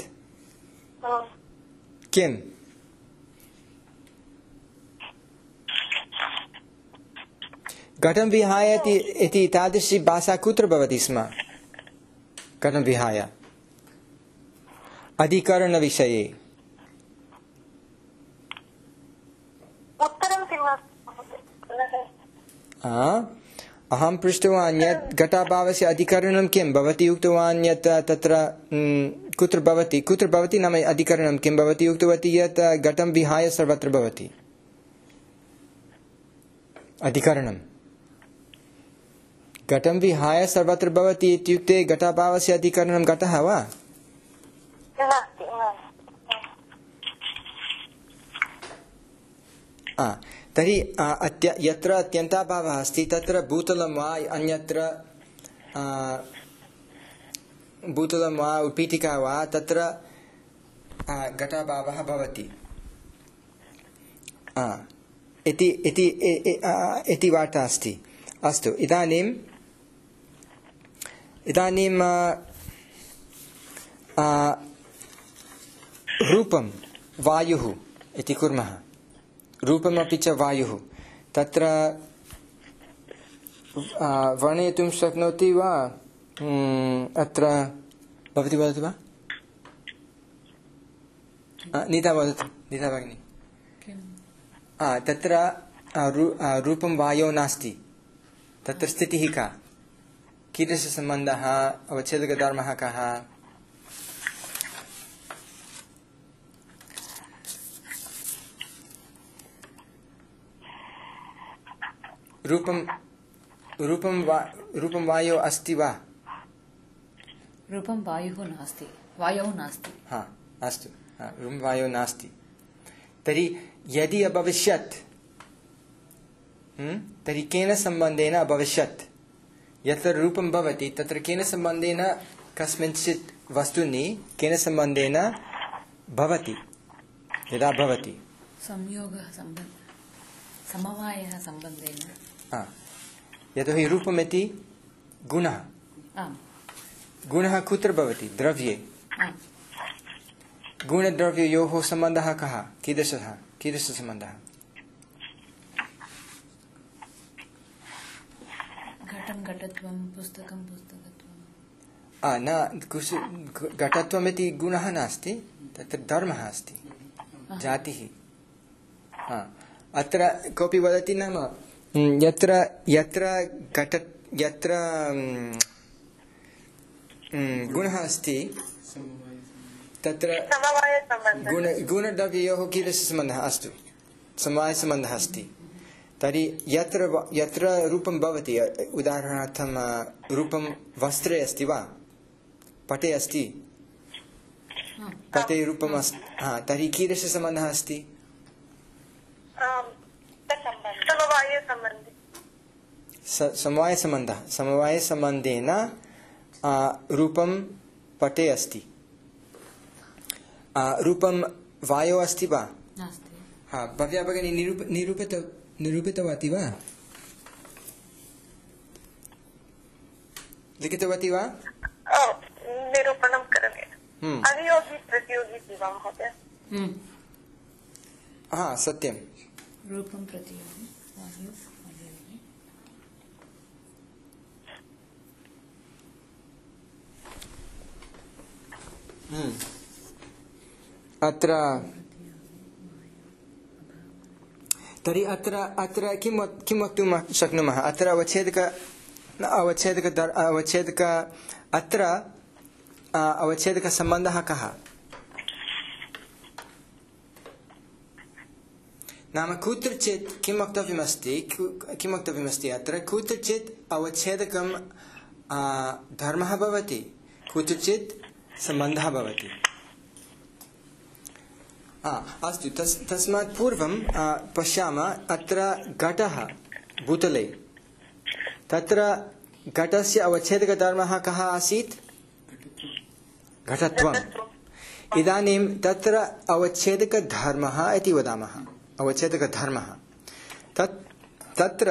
किम्? घटं विहाय इति तादृशी भाषा कुत्र भवति स्म? घटं विहाय अधिकरणविषये उत्तरं किम्? अहं पृष्टवान् यत् घटाभावस्य अधिकरणं किं? भवती उक्तवान् यत् तत्र कुत्र भवति कुत्र भवति नाम अधिकरणं किं? भवती उक्तवती यत् घटं विहाय सर्वत्र भवति अधिकरणं। घटं विहाय सर्वत्र भवति इत्युक्ते घटाभावस्य अधिकरणं घटः वा? तर्हि अत्य यत्र अत्यन्ताभावः अस्ति तत्र भूतलं वा अन्यत्र भूतलं वा उत्पीठिका वा तत्र घटाभावः भवति इति इति इति वार्ता अस्ति। अस्तु इदानीम् इदानीं रूपं वायुः इति कुर्मः। रूपमपि च वायुः तत्र वर्णयितुं शक्नोति वा? अत्र भवती वदति वा? नीता वदतु नीता भगिनी। तत्र रूपं वायौ नास्ति तत्र स्थितिः का? कीदृशसम्बन्धः? अवच्छेदकधर्मः कः? रूपं रूपं वा रूपं वायौ अस्ति वा? रूपं वायुः नास्ति, वायौ नास्ति। हा अस्तु, रूपं वायौ नास्ति। तर्हि यदि अभविष्यत् तर्हि केन सम्बन्धेन अभविष्यत्? यत्र रूपं भवति तत्र केन सम्बन्धेन कस्मिंश्चित् वस्तुनि केन सम्बन्धेन भवति? यदा भवति संयोगः सम्बन्धः, समवायः सम्बन्धेन। हा, यतोहि रूपमिति गुणः। आम्। गुणः कुत्र भवति? द्रव्ये। आम्। गुणद्रव्ययोः सम्बन्धः कः? कीदृशः कीदृशसम्बन्धः? घटं घटत्वं, पुस्तकं पुस्तकत्वं। आ न कुश घटत्वमिति गुणः नास्ति, तत्र धर्मः अस्ति, जातिः। हा, अत्र कोऽपि वदति नाम यत्र यत्र घट यत्र गुणः अस्ति तत्र गुण गुणद्रव्ययोः कीदृशसम्बन्धः? अस्तु, समवायसम्बन्धः अस्ति। तर्हि यत्र यत्र रूपं भवति, उदाहरणार्थं रूपं वस्त्रे अस्ति वा, पटे अस्ति, पटे रूपम् अस्ति, हा, तर्हि कीदृशसम्बन्धः अस्ति? समवायसम्बन्धः। समवायसम्बन्धेन रूपं पटे अस्ति। रूपं वायौ अस्ति वा? नास्ति। हा, भव्या भगिनी निरूप निरूपित निरूपितवती वा? लिखितवती वा? निरूपणं करोमि। अनियोगी प्रतियोगी वा महोदय? हा, सत्यं। रूपं प्रतियोगी, वायु अवयवी। अत्र तर्हि अत्र अत्र किं किं वक्तुं शक्नुमः? अत्र अवच्छेदक अवच्छेदक अवच्छेदक अत्र अवच्छेदकसम्बन्धः कः? नाम कुत्रचित् किं वक्तव्यमस्ति किं वक्तव्यमस्ति अत्र कुत्रचित् अवच्छेदकं धर्मः भवति, कुत्रचित् सम्बन्धः भवति। अस्तु, तस् तस्मात् पूर्वं पश्यामः। अत्र घटः भूतले, तत्र घटस्य अवच्छेदकधर्मः कः आसीत्? घटत्वम्। इदानीं तत्र अवच्छेदकधर्मः इति वदामः, अवच्छेदकधर्मः। तत् तत्र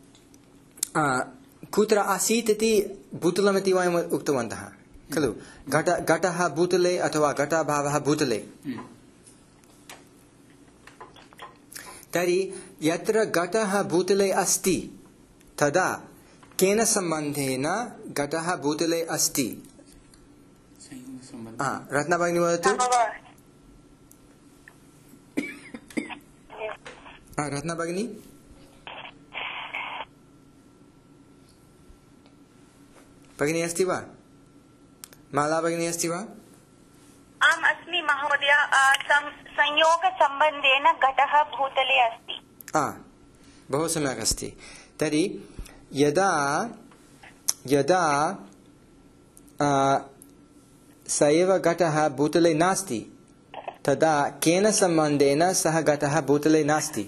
कुत्र आसीत् इति भूतलमिति वयम् उक्तवन्तः खलु। घट घटः भूतले अथवा घटाभावः भूतले। तर्हि यत्र घटः भूतले अस्ति तदा केन सम्बन्धेन घटः भूतले अस्ति? रत्ना भगिनी वदतु। रत्ना भगिनी, भगिनी अस्ति वा? माला भगिनी अस्ति वा? आम् अस्मि महोदय। संयोगसम्बन्धेन घटः भूतले अस्ति। बहु सम्यक् अस्ति। तर्हि यदा यदा स एव घटः भूतले नास्ति तदा केन सम्बन्धेन सः घटः भूतले नास्ति?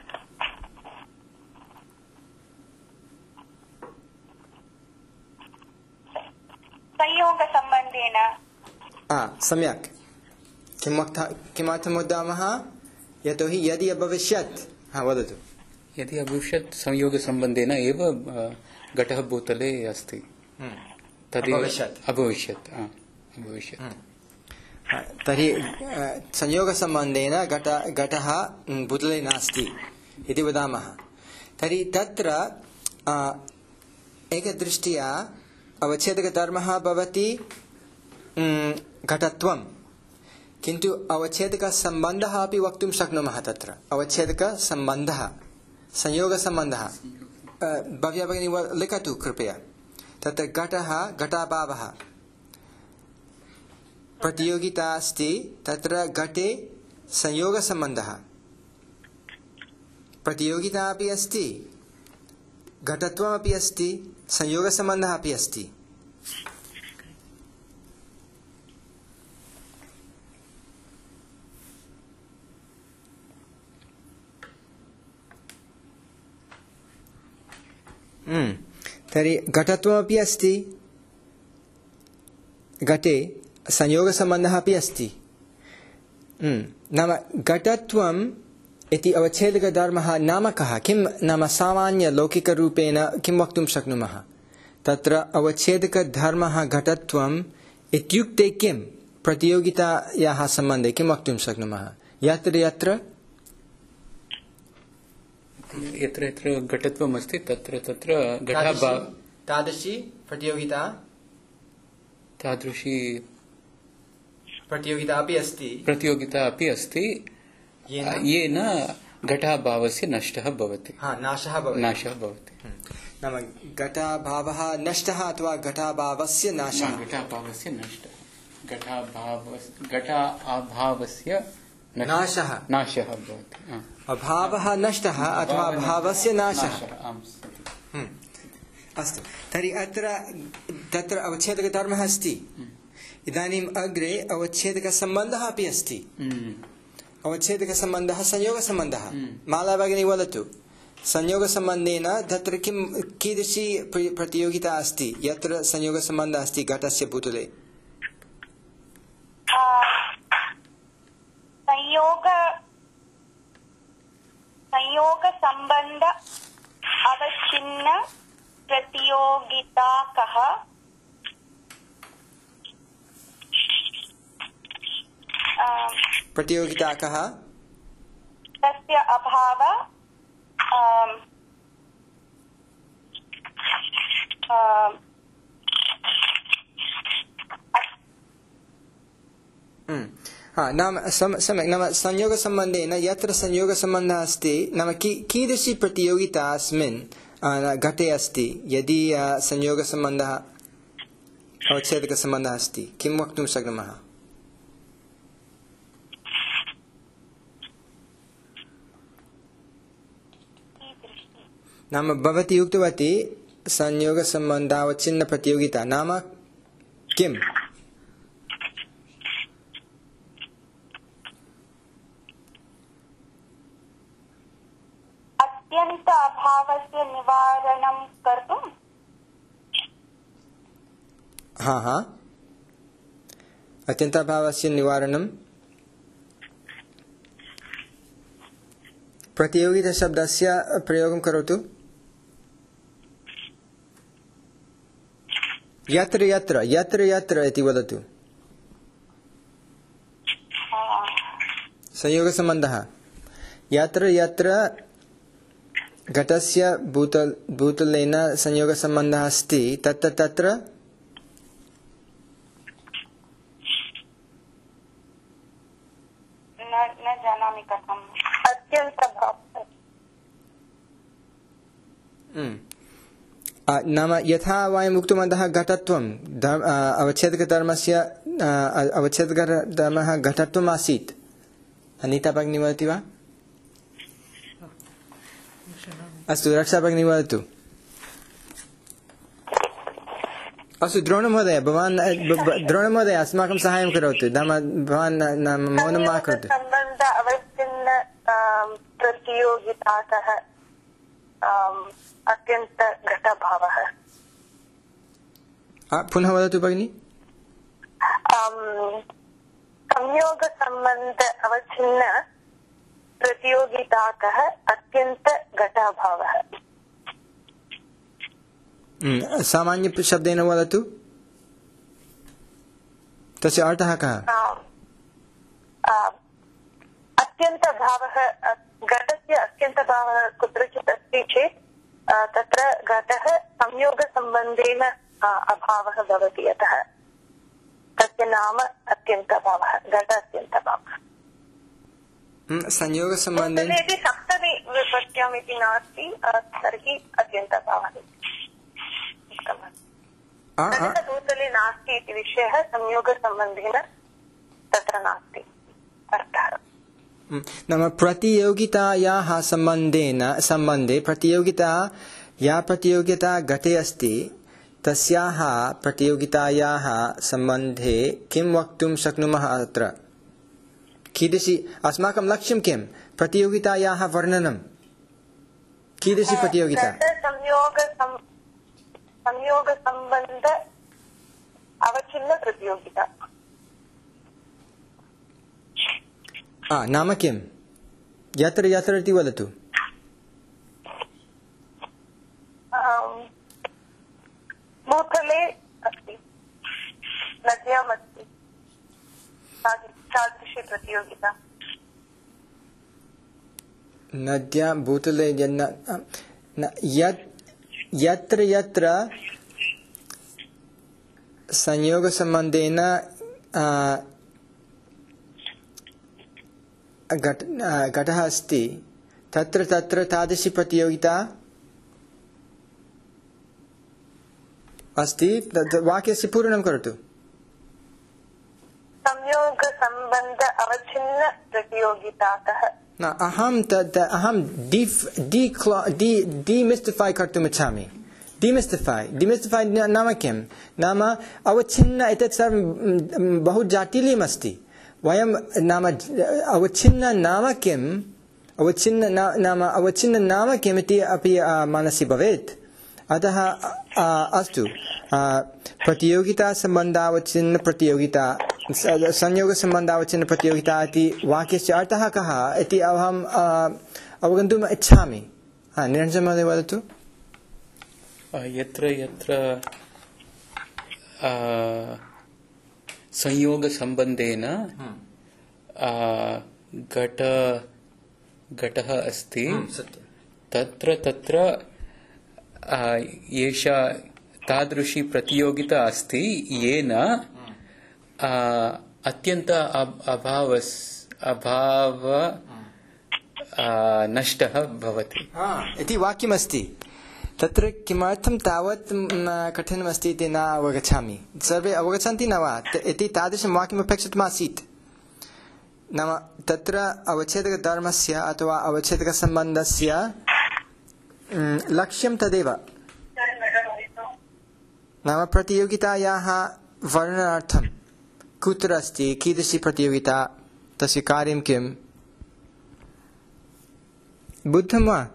संयोगसम्बन्धेन। सम्यक्। किमर्थं वदामः? यतोहि यदि अभविष्यत्, हा वदतु। यदि अभविष्यत् संयोगसम्बन्धेन एव घटः भूतले अस्ति तदेव अभविष्यत् अभविष्यत्। तर्हि संयोगसम्बन्धेन घट घटः भूतले नास्ति इति वदामः। तर्हि तत्र एकदृष्ट्या अवच्छेदकधर्मः भवति घटत्वं, किन्तु अवच्छेदकसम्बन्धः अपि वक्तुं शक्नुमः। तत्र अवच्छेदकसम्बन्धः, संयोगसम्बन्धः। भव्या भगिनी लिखतु कृपया। तत्र घटः घटाभावः प्रतियोगिता अस्ति, तत्र घटे संयोगसम्बन्धः, प्रतियोगिता अपि अस्ति, घटत्वमपि अस्ति संयोगसम्बन्धः अपि अस्ति तर्हि घटत्वमपि अस्ति घटे संयोगसम्बन्धः अपि अस्ति नाम घटत्वम् इति अवच्छेदकधर्मः नाम कः किं नाम सामान्यलौकिकरूपेण किं वक्तुं शक्नुमः तत्र अवच्छेदकधर्मः घटत्वम् इत्युक्ते किं प्रतियोगितायाः सम्बन्धे किं वक्तुं शक्नुमः यत्र यत्र यत्र यत्र घटत्वम् अस्ति तत्र तत्र घटाभाव तादृशी प्रतियोगिता तादृशी प्रतियोगिता अपि अस्ति प्रतियोगिता अपि अस्ति येन घटाभावस्य नष्टः भवति हा नाशः भवति नाशः भवति नाम घटाभावः नष्टः अथवा घटाभावस्य नाशः घटाभावस्य नष्टः घटाभाव घटा अभावस्य नाशः नाशः भवति अभावः नष्टः अथवा भावस्य नाशः अस्तु तर्हि अत्र तत्र अवच्छेदकधर्मः अस्ति इदानीम् अग्रे अवच्छेदकसम्बन्धः अपि अस्ति अवच्छेदकसम्बन्धः संयोगसम्बन्धः माला भगिनी वदतु संयोगसम्बन्धेन तत्र किं कीदृशी प्रतियोगिता अस्ति यत्र संयोगसम्बन्धः अस्ति घटस्य भूतले संयोग संयोगसम्बन्ध अवच्छिन्न प्रतियोगिता कः प्रतियोगिता कः तस्य अभाव हाँ नाम सम्यक् नाम संयोगसम्बन्धेन यत्र संयोगसम्बन्धः अस्ति नाम की कीदृशी प्रतियोगिता अस्मिन् घटे अस्ति यदि संयोगसम्बन्धः अवच्छेदकसम्बन्धः अस्ति किं वक्तुं शक्नुमः नाम भवती उक्तवती संयोगसम्बन्धावच्छिन्न प्रतियोगिता नाम किम् अत्यन्त अभावस्य निवारणं कर्तुं हाँ हाँ अत्यन्त अभावस्य निवारणं प्रतियोगिता शब्दस्य प्रयोगं करोतु यत्र यत्र यत्र यत्र इति वदतु संयोगसम्बन्धः यत्र यत्र घटस्य भूतल भूतलेन संयोगसम्बन्धः अस्ति तत्र तत्र न जानामि कथम् अत्यन्तभावः नाम यथा वयम् उक्तवन्तः घटत्वं अवच्छेदकधर्मस्य अवच्छेदकधर्मः घटत्वम् आसीत् अनीता भगिनी वदति वा अस्तु रक्षा भगिनी वदतु अस्तु द्रोणमहोदय भवान् द्रोणमहोदय अस्माकं साहाय्यं करोतु नाम भवान् मौनं मा करोतु सम्बन्ध अवच्छिन्न प्रतियोगितातः अत्यन्त घटभावः पुनः वदतु भगिनि संयोगसम्बन्ध अवच्छिन्न प्रतियोगितातः अत्यन्त घटाभावः सामान्य शब्देन वदतु तस्य अर्थः कः अत्यन्तभावः घटस्य अत्यन्तभावः कुत्रचित् अस्ति चेत् तत्र घटः संयोगसम्बन्धेन अभावः भवति अतः तस्य नाम अत्यन्तभावः घट अत्यन्तभावः संयोगसम्बन्धेन सप्तमी विभक्त्याम् इति नास्ति तर्हि अत्यन्तभावः भूतले नास्ति इति विषयः संयोगसम्बन्धेन तत्र नास्ति अर्थः नाम प्रतियोगितायाः सम्बन्धेन सम्बन्धे प्रतियोगिता या प्रतियोगिता घटे अस्ति तस्याः प्रतियोगितायाः सम्बन्धे किं वक्तुं शक्नुमः अत्र कीदृशी अस्माकं लक्ष्यं किं प्रतियोगितायाः वर्णनं कीदृशी प्रतियोगिता संयोग संयोग संबंध अवच्छिन्न प्रतियोगिता आ नाम किं यत्र यत्र इति वदतु भूतले अस्ति नद्याम् अस्ति तादृशी प्रतियोगिता नद्यां भूतले यत्र यत्र संयोगसम्बन्धेन घटः अस्ति तत्र तत्र तादृशी प्रतियोगिता अस्ति वाक्यस्य पूर्णं करोतु संयोग संबंध अवच्छिन्न प्रतियोगितातः न अहं तद् अहं डी डी डी डीमिस्टिफै कर्तुम् इच्छामि डीमिस्टिफै डीमिस्टिफै नाम किं नाम अवच्छिन्न एतत् सर्वं बहु जाटिल्यम् अस्ति वयं नाम अवच्छिन्न नाम किम् अवच्छिन्न नाम अवच्छिन्न नाम किम् इति अपि मनसि भवेत् अतः अस्तु प्रतियोगिता सम्बन्धावच्छिन्न प्रतियोगिता संयोगसम्बन्धावच्छिन्न प्रतियोगिता इति वाक्यस्य अर्थः कः इति अहम् अवगन्तुम् इच्छामि निरञ्जन महोदय वदतु यत्र यत्र संयोगसम्बन्धेन घट घटः अस्ति तत्र तत्र एषा तादृशी प्रतियोगिता अस्ति येन अत्यन्त अभावस् अभाव नष्टः भवति इति वाक्यमस्ति तत्र किमर्थं तावत् कठिनमस्ति इति न अवगच्छामि सर्वे अवगच्छन्ति न वा इति तादृशं वाक्यम् अपेक्षितमासीत् नाम तत्र अवच्छेदकधर्मस्य अथवा अवच्छेदकसम्बन्धस्य लक्ष्यं तदेव नाम प्रतियोगितायाः वर्णनार्थं कुत्र अस्ति कीदृशी प्रतियोगिता तस्य कार्यं किं बुद्धं वा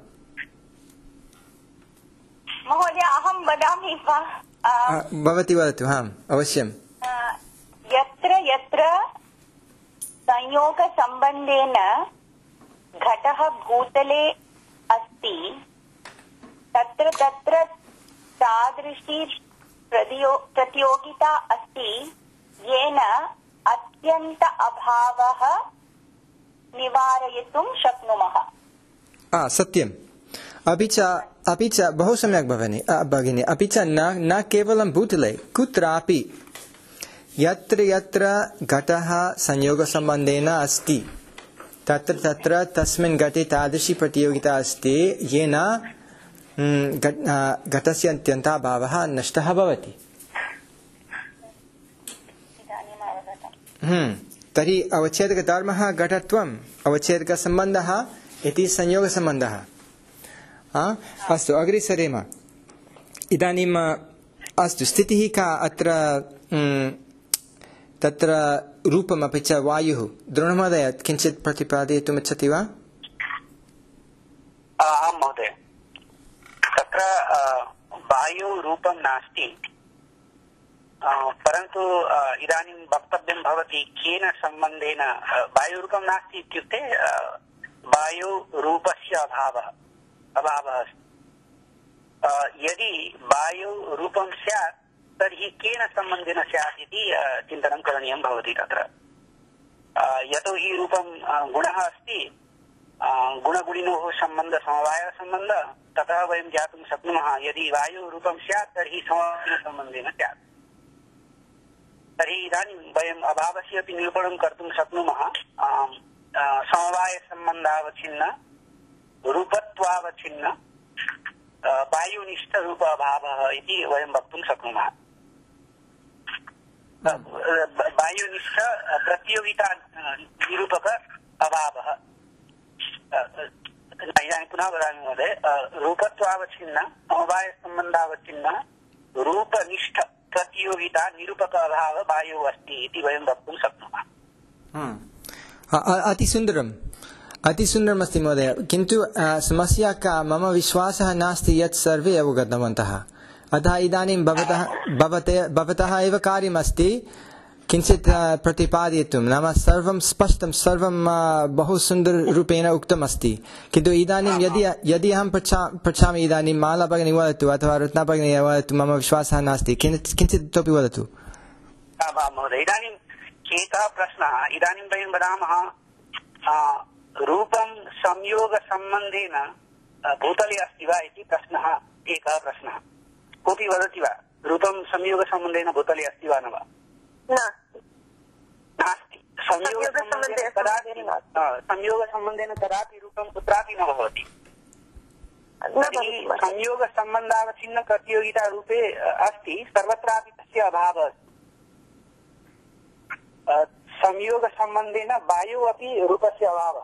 महोदय अहं वदामि वा भवती वदतु आम् अवश्यं यत्र यत्र संयोगसम्बन्धेन घटः भूतले अस्ति तत्र तत्र तादृशी प्रतियोगिता अस्ति येन अत्यन्त अभावः निवारयितुं शक्नुमः आ सत्यम् अपि च अपि च बहु सम्यक् भगिनी भगिनी अपि च न न केवलं भूतले कुत्रापि यत्र यत्र घटः संयोगसम्बन्धेन अस्ति तत्र तत्र तस्मिन् घटे तादृशी प्रतियोगिता अस्ति येन घटस्य अत्यन्ताभावः नष्टः भवति तर्हि अवच्छेदकधर्मः घटत्वम् अवच्छेदकसम्बन्धः इति संयोगसम्बन्धः अस्तु अग्रे सरेम इदानीम् अस्तु स्थितिः का अत्र तत्र रूपम् अपि च वायुः द्रोणमहोदय किञ्चित् प्रतिपादयितुम् इच्छति वा आम् महोदय तत्र वायुरूपं नास्ति परन्तु इदानीं वक्तव्यं भवति केन सम्बन्धेन वायुरूपं नास्ति इत्युक्ते वायुरूपस्य अभावः अभावः अस्ति यदि वायुरूपं स्यात् तर्हि केन सम्बन्धेन स्यात् इति चिन्तनं करणीयं भवति तत्र यतोहि रूपं गुणः अस्ति गुणगुणिनोः सम्बन्ध समवायसम्बन्ध ततः वयं ज्ञातुं शक्नुमः यदि वायुरूपं स्यात् तर्हि समवायसम्बन्धेन स्यात् तर्हि इदानीं वयम् अभावस्य अपि निरूपणं कर्तुं शक्नुमः समवायसम्बन्धावच्छिन्न रूपत्वावच्छिन्न वायुनिष्ठ रूप अभावः इति वयं वक्तुं शक्नुमः वायुनिष्ठ प्रतियोगिता निरूपक अभावः इदानीं पुनः वदामि महोदय, रूपत्वावच्छिन्न समवायसम्बन्धावच्छिन्न रूपनिष्ठ प्रतियोगिता निरूपक अभाव वायोः अस्ति इति वयं वक्तुं शक्नुमः। अतिसुन्दरम् अतिसुन्दरमस्ति महोदय, किन्तु समस्या का, मम विश्वासः नास्ति यत् सर्वे अवगतवन्तः, अतः इदानीं भवतः भवतः एव कार्यमस्ति किञ्चित् प्रतिपादयितुं, नाम सर्वं स्पष्टं, सर्वं बहु सुन्दररूपेण उक्तमस्ति, किन्तु इदानीं यदि यदि अहं पृच्छा पृच्छामि इदानीं माला भगिनी वदतु अथवा रत्ना भगिनी वदतु, मम विश्वासः नास्ति, किञ्चित् इतोपि वदतु। महोदय, इदानीं एकः प्रश्नः, इदानीं वयं वदामः रूपं संयोगसम्बन्धेन भूतले अस्ति वा इति प्रश्नः, एकः प्रश्नः। कोऽपि वदति वा रूपं संयोगसम्बन्धेन भूतले अस्ति वा न वा? नास्ति। संयोगसम्बन्धेन कदापि संयोगसम्बन्धेन कदापि रूपं कुत्रापि न भवति। संयोगसम्बन्धावच्छिन्न प्रतियोगिता रूपे अस्ति, सर्वत्रापि तस्य अभावः अस्ति। संयोगसम्बन्धेन वायोः अपि रूपस्य अभावः,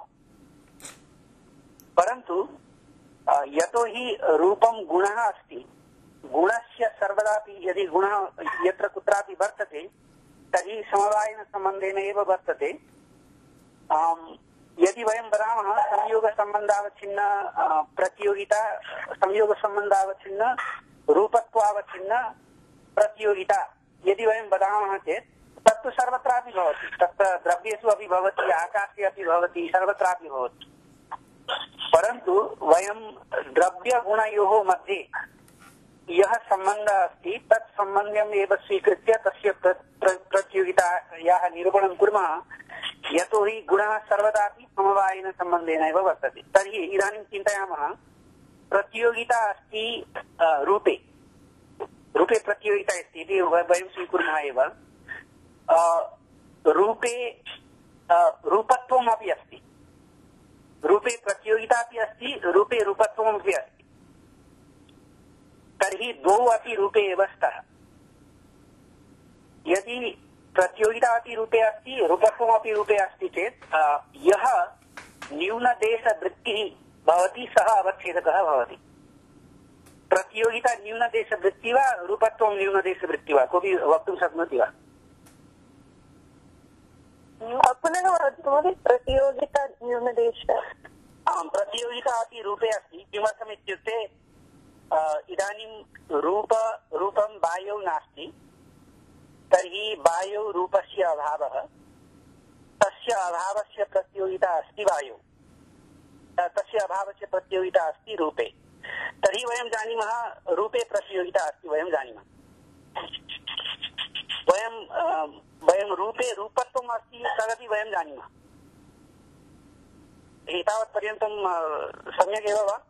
परन्तु यतोहि रूपं गुणः अस्ति, गुणस्य सर्वदापि यदि गुणः यत्र कुत्रापि वर्तते तर्हि समवायेन सम्बन्धेन एव वर्तते। यदि वयं वदामः संयोगसम्बन्धावच्छिन्न प्रतियोगिता, संयोगसम्बन्धावच्छिन्न रूपत्वावच्छिन्न प्रतियोगिता यदि वयं वदामः चेत् तत्तु सर्वत्रापि भवति, तत्र द्रव्येषु अपि भवति, आकाशे अपि भवति, सर्वत्रापि भवति। परन्तु वयं द्रव्यगुणयोः मध्ये यः सम्बन्धः अस्ति तत् सम्बन्धम् एव स्वीकृत्य तस्य प्रतियोगितायाः निरूपणं कुर्मः, यतोहि गुणः सर्वदापि समवायेन सम्बन्धेन एव वर्तते। तर्हि इदानीं चिन्तयामः, प्रतियोगिता अस्ति रूपे, रूपे प्रतियोगिता अस्ति इति वयं स्वीकुर्मः एव। रूपे रूपत्वम् अपि अस्ति, रूपे प्रतियोगिता अपि अस्ति, रूपे रूपत्वमपि अस्ति। तर्हि द्वौ अपि रूपे एव स्तः। यदि प्रतियोगिता अपि रूपे अस्ति, रूपत्वमपि रूपे अस्ति चेत् यः न्यूनदेशवृत्तिः भवति सः अवच्छेदकः भवति। प्रतियोगिता न्यूनदेशवृत्तिः वा रूपत्वं न्यूनदेशवृत्तिः वा, कोऽपि वक्तुं शक्नोति वा? पुनः वदतु महोदय, प्रतियोगिता न्यूनदेश। आं, प्रतियोगिता अपि रूपे अस्ति। किमर्थम् इत्युक्ते इदानीं रूप रूपं वायौ नास्ति, तर्हि वायौ रूपस्य अभावः, तस्य अभावस्य प्रतियोगिता अस्ति वायौ, तस्य अभावस्य प्रतियोगिता अस्ति रूपे। तर्हि वयं जानीमः रूपे प्रतियोगिता अस्ति, वयं जानीमः। वयं वयं रूपे रूपत्वम् अस्ति तदपि वयं जानीमः। एतावत्पर्यन्तं सम्यक् एव वा?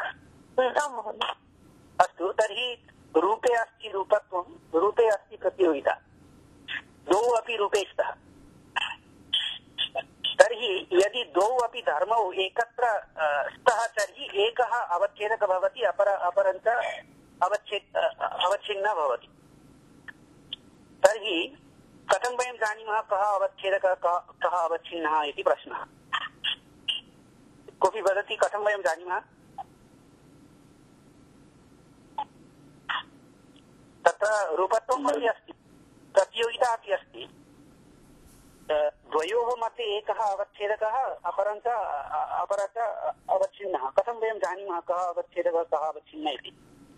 अस्तु, तर्हि रूपे अस्ति रूपत्वं, रूपे अस्ति प्रतियोगिता, द्वौ अपि रूपे स्तः। तर्हि यदि द्वौ अपि धर्मौ एकत्र स्तः तर्हि एकः अवच्छेदकः भवति, अपर अपरञ्च अवच्छेद अवच्छिन्नः भवति। तर्हि कथं वयं जानीमः कः अवच्छेदकः कः अवच्छिन्नः इति प्रश्नः? कोऽपि वदति कथं वयं जानीमः? तत्र रूपत्वम् अपि अस्ति, प्रतियोगिता अपि अस्ति, द्वयोः मध्ये एकः अवच्छेदकः अपरञ्च अपरञ्च अवच्छिन्नः। कथं वयं जानीमः कः अवच्छेदकः कः अवच्छिन्नः इति?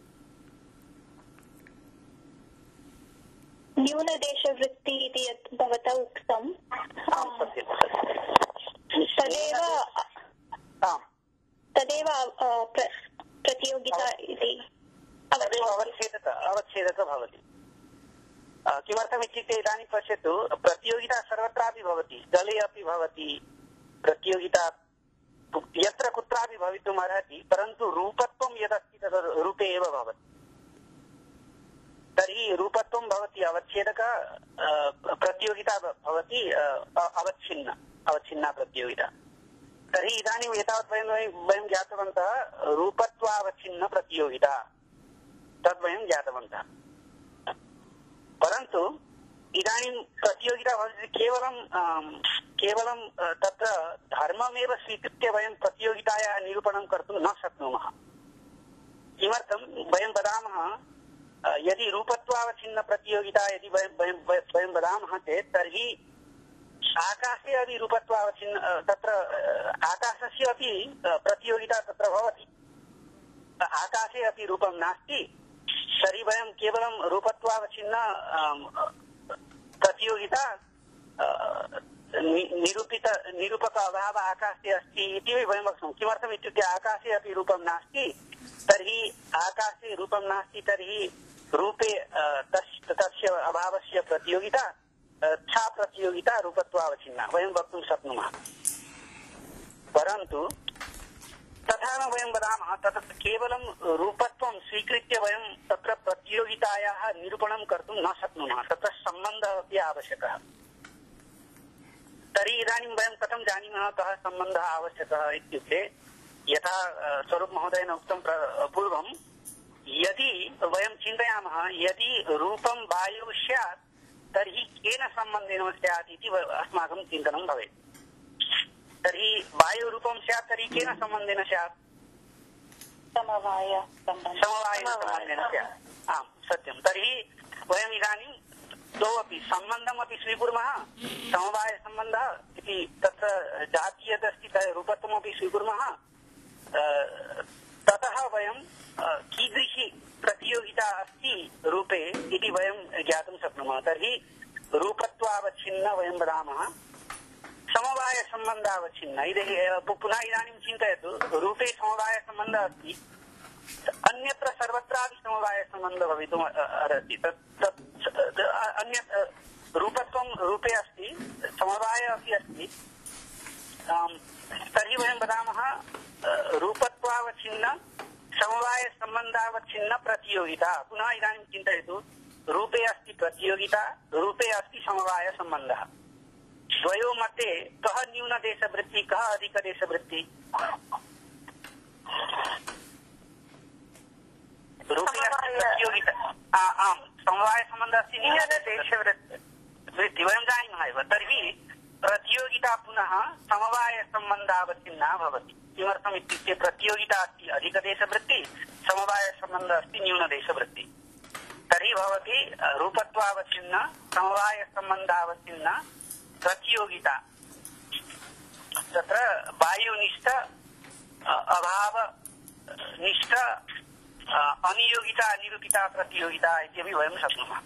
न्यूनदेशवृत्ति इति यत् भवता उक्तं तदेव तदेव प्रतियोगिता इति तदेव अवच्छेदक अवच्छेदकः भवति। किमर्थमित्युक्ते इदानीं पश्यतु, प्रतियोगिता सर्वत्रापि भवति, जले अपि भवति, प्रतियोगिता यत्र कुत्रापि भवितुम् अर्हति, परन्तु रूपत्वं यदस्ति तद् रूपे एव भवति। तर्हि रूपत्वं भवति अवच्छेदक, प्रतियोगिता भवति अवच्छिन्न अवच्छिन्ना प्रतियोगिता। तर्हि इदानीं एतावत् वयं वयं ज्ञातवन्तः रूपत्वावच्छिन्न प्रतियोगिता, तद् वयं ज्ञातवन्तः। परन्तु इदानीं प्रतियोगिता भवति केवलं केवलं तत्र धर्ममेव स्वीकृत्य वयं प्रतियोगितायाः निरूपणं कर्तुं न शक्नुमः। किमर्थं वयं वदामः यदि रूपत्वावच्छिन्न प्रतियोगिता यदि वयं वयं वदामः चेत् तर्हि आकाशे अपि रूपत्वावच्छिन्न तत्र आकाशस्य अपि प्रतियोगिता तत्र भवति। आकाशे अपि रूपं नास्ति तर्हि वयं केवलं रूपत्वावच्छिन्न प्रतियोगिता निरूपित निरूपक अभाव आकाशे अस्ति इति वयं वक्तुं किमर्थम् इत्युक्ते आकाशे अपि रूपं नास्ति तर्हि आकाशे रूपं नास्ति तर्हि रूपे तस्य अभावस्य प्रतियोगिता सा प्रतियोगिता रूपत्वावच्छिन्ना वयं वक्तुं शक्नुमः। परन्तु तथा न वयं वदामः तत्र केवलं रूपत्वं स्वीकृत्य वयं तत्र प्रतियोगितायाः निरूपणं कर्तुं न शक्नुमः। तत्र सम्बन्धः अपि आवश्यकः। तर्हि इदानीं वयं कथं जानीमः कः सम्बन्धः आवश्यकः इत्युक्ते यथा स्वरूप महोदयेन उक्तं पूर्वं यदि वयं चिन्तयामः यदि रूपं वायुः स्यात् तर्हि केन सम्बन्धेन स्यात् इति अस्माकं चिन्तनं भवेत्। तर्हि वायुरूपं स्यात् तर्हि केन सम्बन्धेन स्यात्? समवाय समवायसम्बन्धेन स्यात्। आम् सत्यं। तर्हि वयम् इदानीं द्वौ अपि सम्बन्धमपि स्वीकुर्मः समवायसम्बन्धः इति तत्र जाति यदस्ति तत् रूपत्वमपि स्वीकुर्मः। ततः वयं कीदृशी प्रतियोगिता अस्ति रूपे इति वयं ज्ञातुं शक्नुमः। तर्हि रूपत्वावच्छिन्न वयं वदामः समवायसम्बन्धावच्छिन्न। पुनः इदानीं चिन्तयतु रूपे समवायसम्बन्धः अस्ति अन्यत्र सर्वत्रापि समवायसम्बन्धः भवितुम् अर्हति। तत् अन्यत् रूपत्वं रूपे अस्ति समवाय अपि अस्ति। तर्हि वयं वदामः रूपत्वावच्छिन्न समवायसम्बन्धावच्छिन्न प्रतियोगिता। पुनः इदानीं चिन्तयतु रूपे अस्ति प्रतियोगिता रूपे अस्ति समवायसम्बन्धः। द्वयोः मध्ये कः न्यूनदेशवृत्तिः कः अधिकदेशवृत्तिः? रूपे अस्ति प्रतियोगिता आम् समवायसम्बन्धः अस्ति न्यूनदेशवृत्तिः वयं जानीमः एव। तर्हि प्रतियोगिता पुनः समवायसम्बन्धावच्छिन्ना भवति। किमर्थम् इत्युक्ते प्रतियोगिता अस्ति अधिकदेशवृत्तिः समवायसम्बन्धः अस्ति न्यूनदेशवृत्तिः। तर्हि भवति रूपत्वावच्छिन्न समवायसम्बन्धावच्छिन्न प्रतियोगिता। तत्र वायुनिष्ठ अभावनिष्ठ अनियोगिता अनिरूपिता प्रतियोगिता इत्यपि वयं शक्नुमः।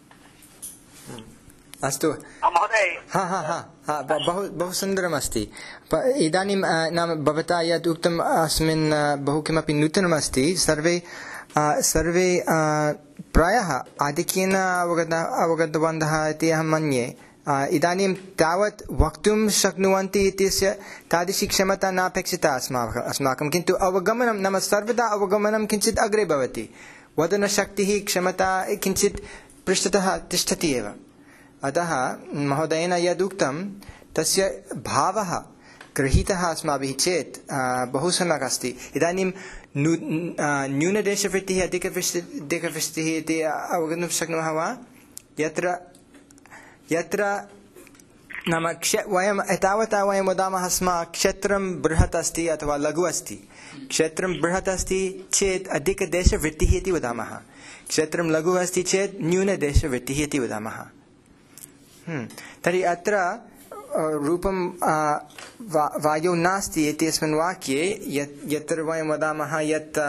अस्तु महोदय। हा हा हा हा बहु बहु सुन्दरमस्ति। इदानीं नाम भवता यद् उक्तम् अस्मिन् बहु किमपि नूतनमस्ति। सर्वे सर्वे प्रायः आधिक्येन अवगत अवगतवन्तः इति अहं मन्ये। इदानीं तावत् वक्तुं शक्नुवन्ति इत्यस्य तादृशी क्षमता नापेक्षिता अस्माकम् अस्माकं किन्तु अवगमनं नाम सर्वदा अवगमनं किञ्चित् अग्रे भवति। वदनशक्तिः क्षमता किञ्चित् पृष्ठतः तिष्ठति एव। अतः महोदयेन यदुक्तं तस्य भावः गृहीतः अस्माभिः चेत् बहु सम्यक् अस्ति। इदानीं न्यूनदेशवृत्तिः अधिकदेशवृत्तिः इति अवगन्तुं शक्नुमः वा? यत्र यत्र नाम क्ष वयम् एतावता वयं वदामः स्म क्षेत्रं बृहत् अस्ति अथवा लघु अस्ति। क्षेत्रं बृहत् अस्ति चेत् अधिकदेशवृत्तिः इति वदामः। क्षेत्रं लघु अस्ति चेत् न्यूनदेशवृत्तिः इति वदामः। तर्हि अत्र रूपं वायौ नास्ति इत्यस्मिन् वाक्ये यत्र वयं वदामः यत्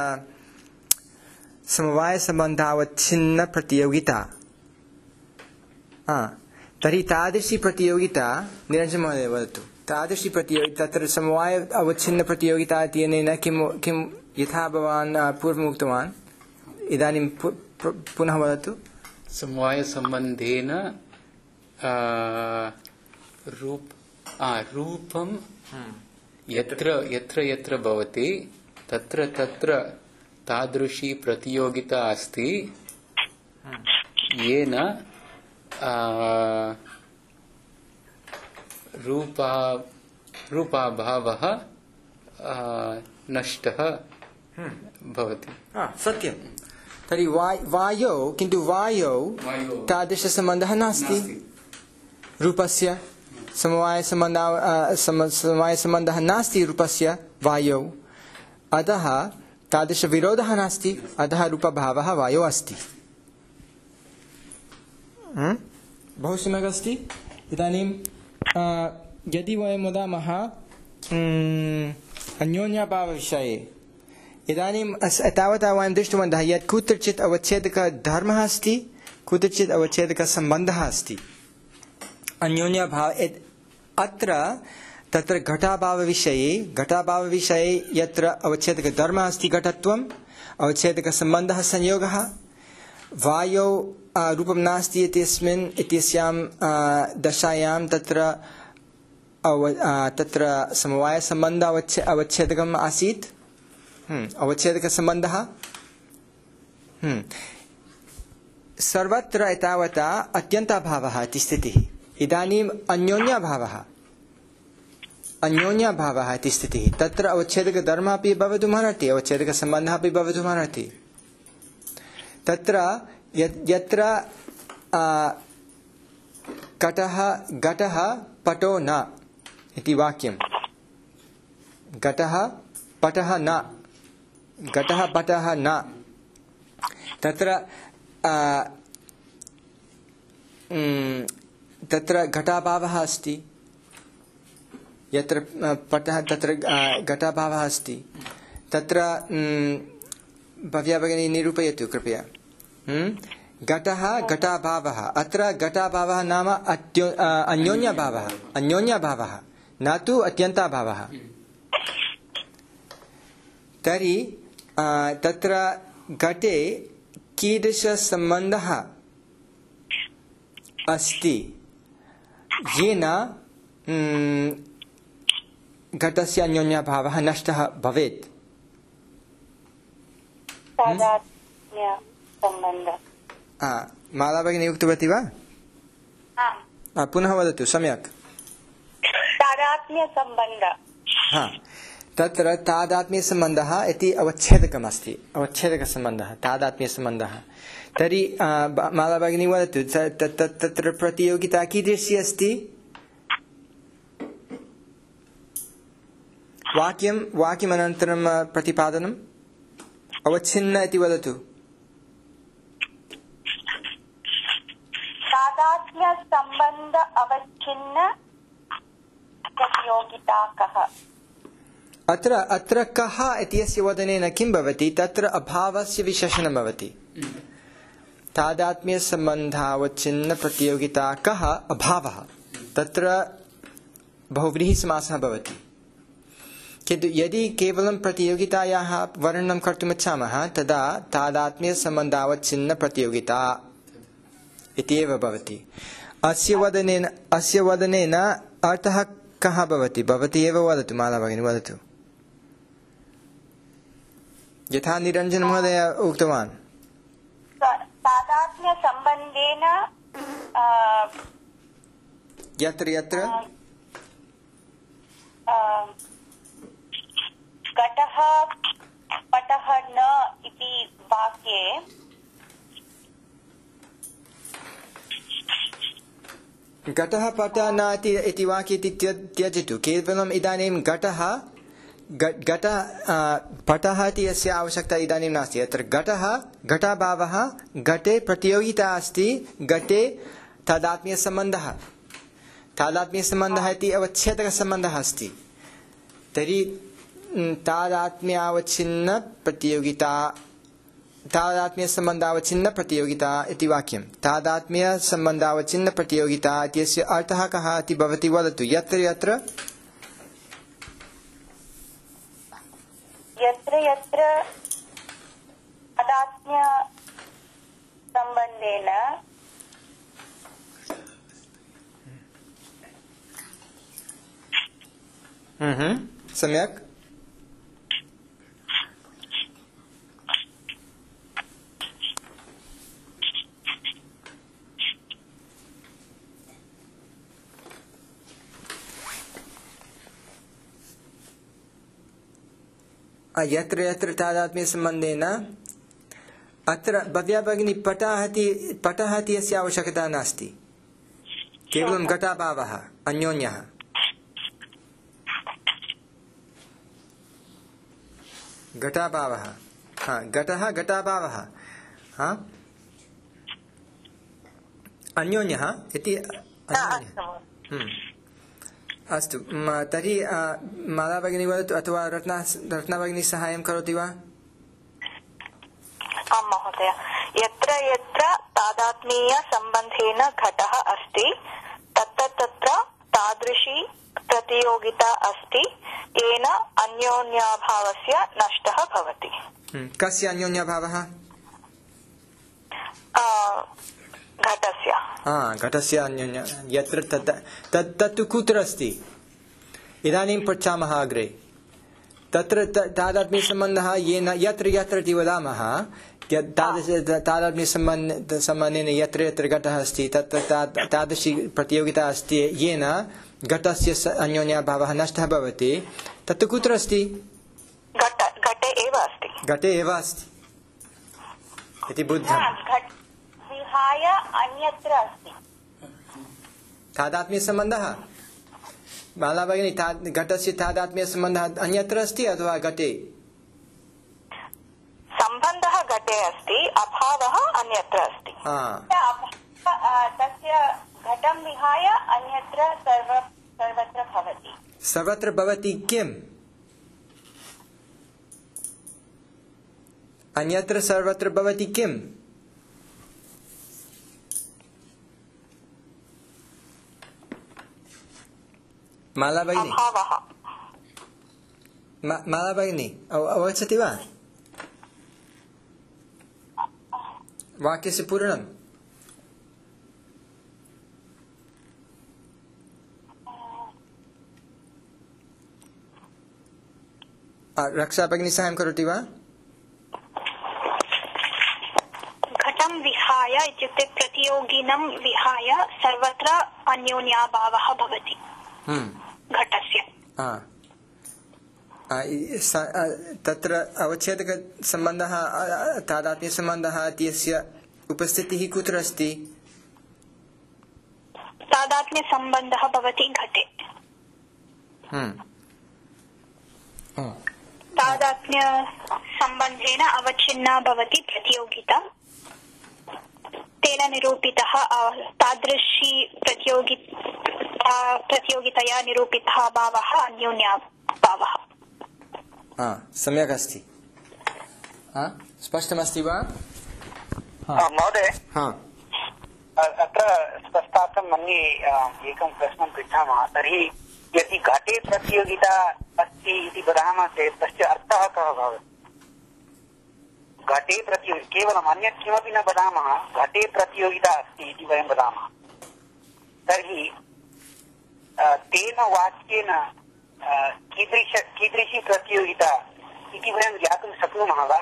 समवायसम्बन्धावच्छिन्न प्रतियोगिता तर्हि तादृशी प्रतियोगिता निरञ्जन महोदय वदतु। तादृशी प्रतियोगिता तत्र समवाय अवच्छिन्न प्रतियोगिता इत्यनेन किं किं यथा भवान् पूर्वम् उक्तवान् इदानीं पुनः वदतु। समवायसम्बन्धेन रूप रूपं यत्र यत्र यत्र भवति तत्र तत्र तादृशी प्रतियोगिता अस्ति येन रूपा रूपाभावः नष्टः भवति। सत्यं तर्हि वाय वायौ किन्तु वायौ वायौ तादृशसम्बन्धः नास्ति नास्ति। रूपस्य समवायसम्बन्धः समवायसम्बन्धः नास्ति रूपस्य वायौ, अतः तादृशविरोधः नास्ति, अतः रूपभावः वायौ अस्ति। बहु सम्यक् अस्ति। इदानीं यदि वयं वदामः अन्योन्याभावविषये, इदानीं तावता वयं दृष्टवन्तः यत् कुत्रचित् अवच्छेदकधर्मः अस्ति, कुत्रचित् अवच्छेदकसम्बन्धः अस्ति। अन्योन्यभाव अत्र तत्र घटाभावविषये घटाभावविषये यत्र अवच्छेदकधर्मः अस्ति घटत्वम्, अवच्छेदकसम्बन्धः संयोगः, वायौ रूपं नास्ति इत्यस्मिन् इत्यस्यां दशायां तत्र अव तत्र समवायसम्बन्धः अवच्छे अवच्छेदकम् आसीत्, अवच्छेदकसम्बन्धः। सर्वत्र एतावता अत्यन्ताभावः इति स्थितिः। इदानीम् अन्योन्याभावः अन्योन्याभावः इति स्थितिः। तत्र अवच्छेदकधर्मः अपि भवितुमर्हति, अवच्छेदकसम्बन्धः अपि भवितुमर्हति। तत्र यत्र घटः घटः पटो न इति वाक्यं, घटः पटः न, घटः पटः न, तत्र तत्र घटाभावः अस्ति। यत्र पटः तत्र घटाभावः अस्ति। तत्र भव्या भगिनी निरूपयतु कृपया। घटः घटाभावः, अत्र घटाभावः नाम अत्यो अन्योन्यभावः, अन्योन्यभावः न तु अत्यन्ताभावः। तर्हि तत्र घटे कीदृशसम्बन्धः अस्ति येन घटस्य अन्योन्यभावः नष्टः भवेत्? माला भगिनी उक्तवती वा? पुनः वदतु सम्यक्। तादात्म्यसम्बन्धः। हा, तत्र तादात्म्यसम्बन्धः इति अवच्छेदकम् अस्ति, अवच्छेदकसम्बन्धः, तादात्म्यसम्बन्धः। तर्हि माला भगिनी वदतु, तत्र प्रतियोगिता कीदृशी अस्ति? वाक्यं वाक्यमनन्तरं प्रतिपादनम्। अवच्छिन्न इति वदतु। तादात्म्यसम्बन्ध अवच्छिन्न प्रतियोगिता कः? अत्र अत्र कः इत्यस्य वदनेन किं भवति? तत्र अभावस्य विशेषणं भवति। तादात्म्यसम्बन्धावच्छिन्न प्रतियोगिता कः? अभावः। तत्र बहुव्रीहिसमासः भवति। किन्तु यदि केवलं प्रतियोगितायाः वर्णनं कर्तुम् इच्छामः तदा तादात्म्यसम्बन्धावच्छिन्न प्रतियोगिता इत्येव भवति। अस्य वदनेन अस्य वदनेन अर्थः कः भवति? भवती एव वदतु, माला भगिनी वदतु। यथा निरञ्जन महोदय उक्तवान्, तादात्म्यसम्बन्धेन यत्र यत्र घटः पटः न इति वाक्ये घटः पटः न इति वाक्ये त्यजतु। केवलम् इदानीं घटः घटः पटः इति अस्य आवश्यकता इदानीं नास्ति। अत्र घटः घटाभावः, घटे प्रतियोगिता अस्ति, घटे तादात्म्यसम्बन्धः, तादात्म्यसम्बन्धः इति अवच्छेदकसम्बन्धः अस्ति। तर्हि तादात्म्यावच्छिन्न प्रतियोगिता, तादात्म्यसम्बन्धावच्छिन्न प्रतियोगिता इति वाक्यं। तादात्म्यसम्बन्धावच्छिन्न प्रतियोगिता इत्यस्य अर्थः कः इति भवती वदतु। यत्र यत्र यत्र यत्र तादात्म्यसम्बन्धेन सम्यक्। यत्र यत्र तादात्म्यसम्बन्धेन अत्र भव्या भगिनी पटः इति पटः इति अस्य आवश्यकता नास्ति, केवलं घटाभावः अन्योन्यः। घटाभावः, हा घटः घटाभावः, हा अन्योन्यः इति अन्योन्यः। अस्तु, तर्हि माला भगिनी वदतु अथवा रत्ना रत्ना भगिनी साहाय्यं करोति वा? आं महोदय, यत्र यत्र तादात्म्यसम्बन्धेन घटः अस्ति तत्र तत्र तादृशी प्रतियोगिता अस्ति येन अन्योन्याभावस्य नष्टः भवति। कस्य अन्योन्याभावः? घटस्य। हा, घटस्य अन्योन्य यत्र तत् तत् तत्तु कुत्र अस्ति इदानीं पृच्छामः अग्रे। तत्र तादात्म्यसम्बन्धः येन यत्र यत्र इति वदामः, तादृश तादात्म्यसम्बन्धेन यत्र यत्र घटः अस्ति तत्र तादृशी प्रतियोगिता अस्ति येन घटस्य अन्योन्याभावः नष्टः भवति। तत्तु कुत्र अस्ति? घटे एव अस्ति। घटे एव अस्ति इति बुद्धम्। विहाय अन्यत्र अस्ति तादात्म्यसम्बन्धः। बाला भगिनी, घटस्य तादात्म्यसम्बन्धः अन्यत्र अस्ति अथवा घटे? सम्बन्धः घटे अस्ति, अभावः अन्यत्र अस्ति। तस्य घटं विहाय अन्यत्र सर्व सर्वत्र भवति। सर्वत्र भवति किम्? अन्यत्र सर्वत्र भवति किम्? माला भगिनी, माला भगिनी अवगच्छति वा वाक्यस्य पूर्णम्? रक्षा भगिनी साहाय्यं करोति वा? घटं विहाय इत्युक्ते प्रतियोगिनं विहाय सर्वत्र अन्योन्याभावः भवति घटस्य। तत्र अवच्छेदकसम्बन्धः तादात्म्यसम्बन्धः इत्यस्य उपस्थितिः कुत्र अस्ति? तादात्म्यसम्बन्धः भवति घटे। तादात्म्यसम्बन्धेन अवच्छिन्ना भवति प्रतियोगिता, तेन निरूपितः तादृशी प्रतियोगिता प्रतियोगितया निरूपितः भावः अन्योन्याभावः। सम्यक् अस्ति। स्पष्टमस्ति वा महोदय? अत्र स्पष्टार्थं मन्ये एकं प्रश्नं पृच्छामः। तर्हि यदि घटे प्रतियोगिता अस्ति इति वदामः चेत् तस्य अर्थः कः भवति? घटे प्रतियोगिता केवलम् अन्यत् किमपि न वदामः, घटे प्रतियोगिता अस्ति इति वयं वदामः। तर्हि तेन वाक्येन कीदृश कीदृशी प्रतियोगिता इति वयं ज्ञातुं शक्नुमः वा?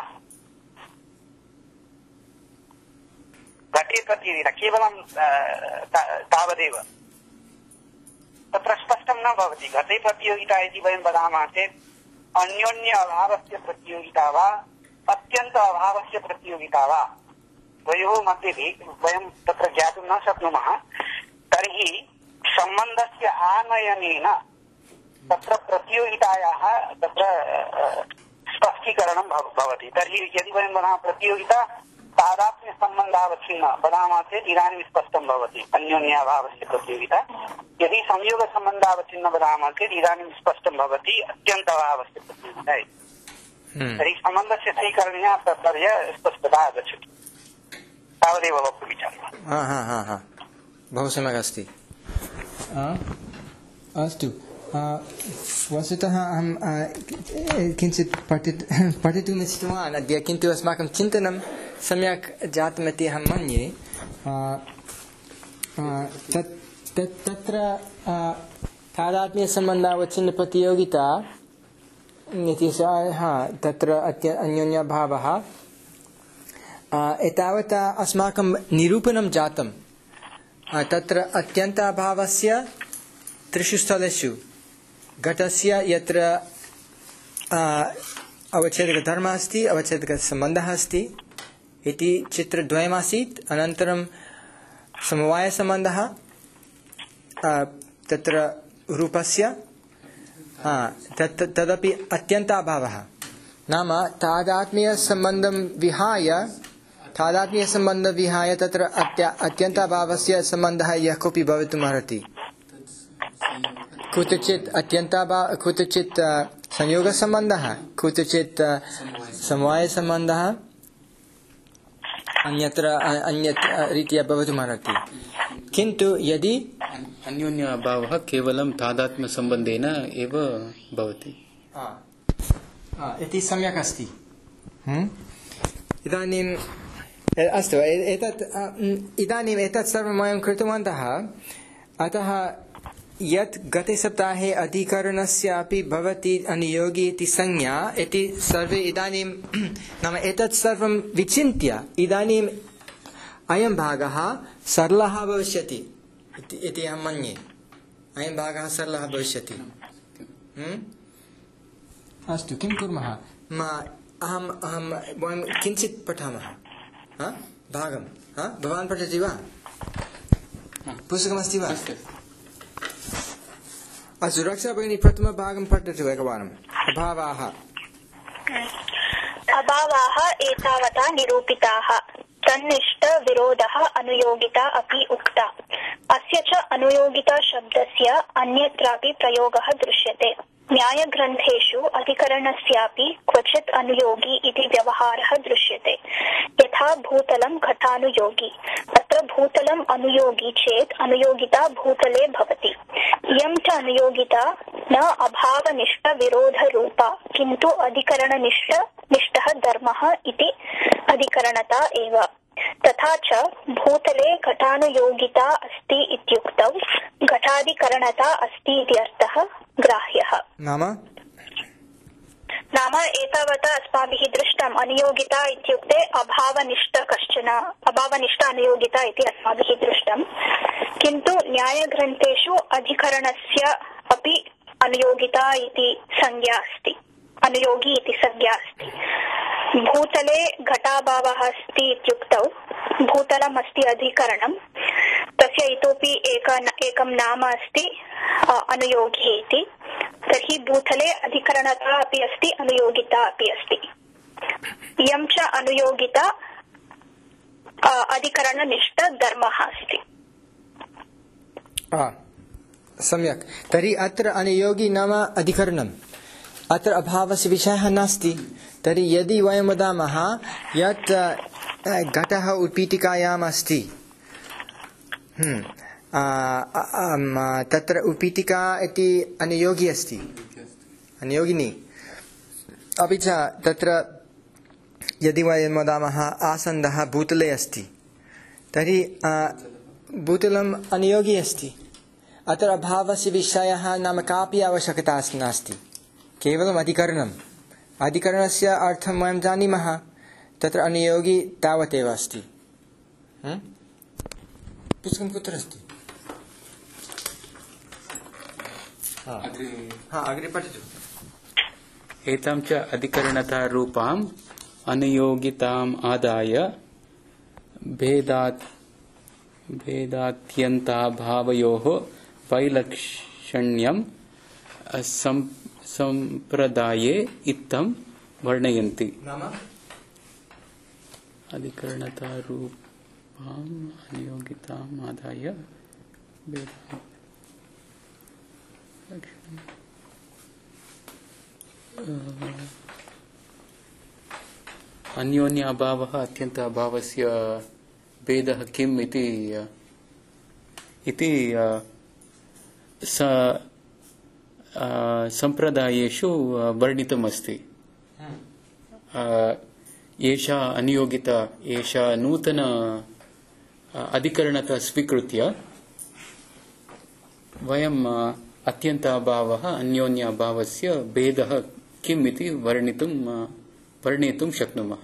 घटे प्रतियोगिता केवलं तावदेव तत्र स्पष्टं न भवति। घटे प्रतियोगिता इति वयं वदामः चेत् अन्योन्य अभावस्य प्रतियोगिता वा अत्यन्त अभावस्य प्रतियोगिता वा द्वयोः मध्ये वयं तत्र ज्ञातुं न शक्नुमः। तर्हि सम्बन्धस्य आनयनेन तत्र प्रतियोगितायाः तत्र स्पष्टीकरणं भवति। तर्हि यदि वयं वदामः प्रतियोगिता तादात्म्यसम्बन्धावच्छिन्न वदामः चेत् इदानीं स्पष्टं भवति अन्योन्याभावस्य प्रतियोगिता। यदि संयोगसम्बन्धावच्छिन्न वदामः चेत् इदानीं स्पष्टं भवति अत्यन्ताभावस्य प्रतियोगिता। तर्हि सम्बन्धस्य स्वीकरणेन तत्पर्य स्पष्टता आगच्छति। तावदेव वक्तुम् इच्छामि। बहु सम्यक् अस्ति। अस्तु, वस्तुतः अहं किञ्चित् पठितुम् इच्छितवान् अद्य, किन्तु अस्माकं चिन्तनं सम्यक् जातमिति अहं मन्ये। तत्र तादात्म्यसम्बन्धावच्छिन्नप्रतियोगिता इति हा तत्र अत्य अन्योन्यभावः एतावता अस्माकं निरूपणं जातं। तत्र अत्यन्ताभावस्य त्रिषु स्थलेषु घटस्य यत्र अवच्छेदकधर्मः अस्ति, अवच्छेदकसम्बन्धः अस्ति, इति चित्रद्वयमासीत् अनन्तरं समवायसम्बन्धः तत्र रूपस्य तत् तदपि अत्यन्ताभावः नाम तादात्म्यसम्बन्धं विहाय तादात्म्यसम्बन्धं विहाय तत्र अत्य अत्यन्ताभावस्य सम्बन्धः यः कोऽपि भवितुमर्हति कुत्रचित् अत्यन्ताभाव कुत्रचित् संयोगसम्बन्धः कुत्रचित् समवायसम्बन्धः अन्यत्र अन्यत् रीत्या भवितुमर्हति किन्तु यदि अन्योन्य अभावः केवलं तादात्म्यसम्बन्धेन एव भवति इति सम्यक् अस्ति इदानीम् अस्तु एतत् इदानीम् एतत् सर्वं वयं कृतवन्तः अतः यत् गते सप्ताहे अधिकरणस्य अपि भवति अनुयोगी इति संज्ञा इति सर्वे इदानीं नाम एतत् सर्वं विचिन्त्य इदानीम् अयं भागः सरलः भविष्यति इति अहं मन्ये अयं भागः सरलः भविष्यति अस्तु किं कुर्मः अहम् अहं वयं किञ्चित् पठामः भागं भवान् पठति वा पुस्तकमस्ति वा अस्तु रक्षा भगिनी प्रथमभागं पठतु एकवारम् अभावाः अभावाः एतावता निरूपिताः तन्निष्ठ विरोधः अनुयोगिता अपि उक्ता अस्य च अनुयोगिता शब्दस्य अन्यत्रापि प्रयोगः दृश्यते न्यायग्रन्थेषु अधिकरणस्यापि क्वचित् अनुयोगी इति व्यवहारः दृश्यते यथा भूतलं घटानुयोगी अत्र भूतलम् अनुयोगी चेत् अनुयोगिता भूतले भवति इयं च अनुयोगिता न अभावनिष्ठ विरोधरूपा किन्तु अधिकरणनिष्ठ निष्ठः धर्मः इति अधिकरणता एव तथा च भूतले घटानुयोगिता अस्ति इत्युक्तौ घटाधिकरणता अस्ति इति अर्थः ग्राह्यः नाम नाम एतावता अस्माभिः दृष्टम् अनुयोगिता इत्युक्ते अभावनिष्ठ कश्चन अभावनिष्ठ अनुयोगिता इति अस्माभिः दृष्टम् किन्तु न्यायग्रन्थेषु अधिकरणस्य अपि अनुयोगिता इति संज्ञा अस्ति अनुयोगी इति संज्ञा अस्ति भूतले घटाभावः अस्ति इत्युक्तौ भूतलम् अस्ति अधिकरणं तस्य इतोपि एक एकं नाम अस्ति अनुयोगी इति तर्हि भूतले अधिकरणता अपि अस्ति अनुयोगिता अपि अस्ति इयं च अनुयोगिता अधिकरणनिष्ठ धर्मः अस्ति सम्यक् तर्हि अत्र अनुयोगी नाम अधिकरणम् अत्र अभावस्य विषयः नास्ति तर्हि यदि वयं वदामः यत् घटः उत्पीठिकायाम् अस्ति तत्र उत्पीठिका इति अनुयोगी अस्ति अनुयोगिनी अपि च तत्र यदि वयं वदामः आसन्दः भूतले अस्ति तर्हि भूतलम् अनुयोगी अस्ति अत्र अभावस्य विषयः नाम कापि आवश्यकता नास्ति केवलम् अधिकरणम् अधिकरणस्य अर्थं वयं जानीमः तत्र अनुयोगी तावदेव अस्ति पुस्तकं कुत्र अस्ति अग्रे पठतु एतां च अधिकरणता रूपाम् अनुयोगिताम् आदाय भेदात् भेदात्यन्ताभावयोः वैलक्षण्यं संप्रदाये इत्थं वर्णयन्ति अधिकरणता रूपाम् अनुयोगिताम् आदाय अन्योन्य अभावः अत्यन्त अभावस्य भेदः किम् इति इति संप्रदायेषु वर्णितमस्ति एषा अनियोगिता एषा नूतन अधिकरणता स्वीकृत्य वयम् अत्यन्त अभावः अन्योन्य अभावस्य भेदः किम् इति वर्णितुं वर्णयितुं शक्नुमः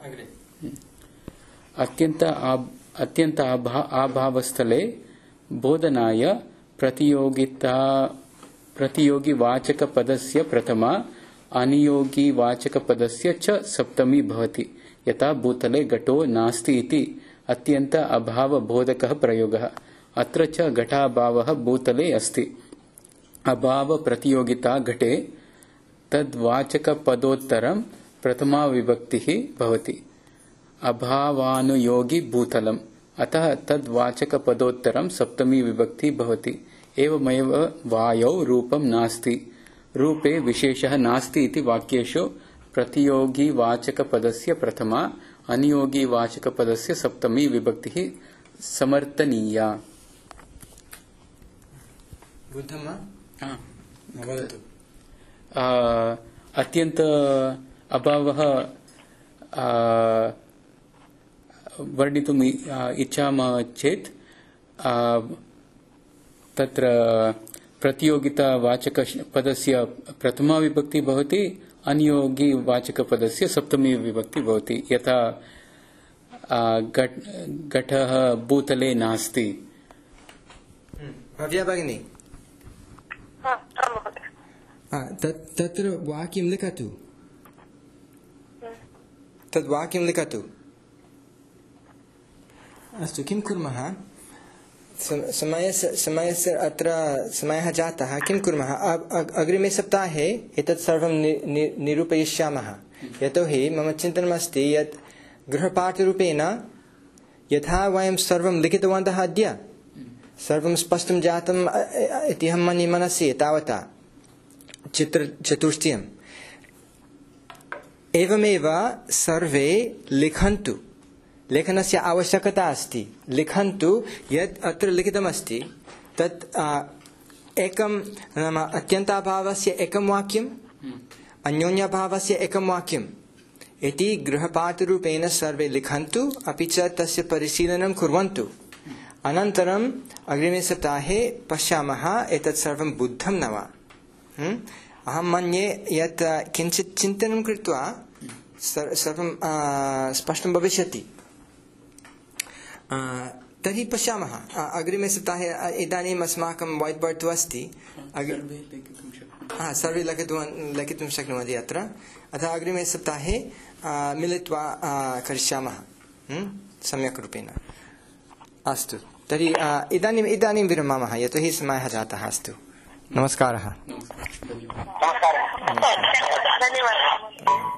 अत्यन्त अत्यन्त अभावस्थले बोधनाय प्रतियोगिता प्रतियोगिवाचकपदस्य प्रथमा अनियोगिवाचकपदस्य च सप्तमी भवति यथा भूतले घटो नास्ति इति अत्यन्त अभावबोधकः प्रयोगः। अत्र च घटाभावः भूतले अस्ति। अभावप्रतियोगिता घटे तद्वाचकपदोत्तरं प्रथमा विभक्तिः भवति। अभावानुयोगी भूतलम्, अतः तद्वाचकपदोत्तरं सप्तमी विभक्ति भवति। एवमेव वायौ रूपं नास्ति, रूपे विशेषः नास्ति इति वाक्येषु प्रतियोगिवाचकपदस्य प्रथमा अनियोगिवाचकपदस्य सप्तमी विभक्तिः समर्थनीया। बुद्धं वा? अत्यन्त अभावः वर्णितुम् इच्छामः चेत् तत्र प्रतियोगितावाचकपदस्य प्रथमा विभक्ति भवति, अनियोगिवाचकपदस्य सप्तमी विभक्ति भवति। यथा घटः भूतले नास्ति। भव्या भगिनी, तत्र वाक्यं लिखतु, तद् वाक्यं लिखतु। अस्तु, किं कुर्मः? समयस्य समयस्य अत्र समयः जातः। किं कुर्मः? अग्रिमे सप्ताहे एतत् सर्वं निरूपयिष्यामः। यतोहि मम चिन्तनमस्ति यत् गृहपाठरूपेण यथा वयं सर्वं लिखितवन्तः अद्य सर्वं स्पष्टं जातम् इति अहं मन्ये मनसि। तावता चित्रचतुष्टयम् एवमेव सर्वे लिखन्तु। लेखनस्य आवश्यकता अस्ति। लिखन्तु यत् अत्र लिखितमस्ति तत् एकं नाम अत्यन्ताभावस्य एकं वाक्यम्, अन्योन्याभावस्य एकं वाक्यम् इति गृहपाठरूपेण सर्वे लिखन्तु, अपि च तस्य परिशीलनं कुर्वन्तु। अनन्तरम् अग्रिमे सप्ताहे पश्यामः एतत् सर्वं बुद्धं न वा। अहं मन्ये यत् किञ्चित् चिन्तनं कृत्वा सर्वं स्पष्टं भविष्यति। तर्हि पश्यामः अग्रिमे सप्ताहे। इदानीम् अस्माकं वैट् बोर्ड् तु अस्ति, सर्वे लिखितुं लिखितुं शक्नुवन्ति अत्र। अतः अग्रिमे सप्ताहे मिलित्वा करिष्यामः सम्यक् रूपेण। अस्तु, तर्हि इदानीम् इदानीं विरमामः यतोहि समयः जातः। अस्तु, नमस्कारः। धन्यवादः।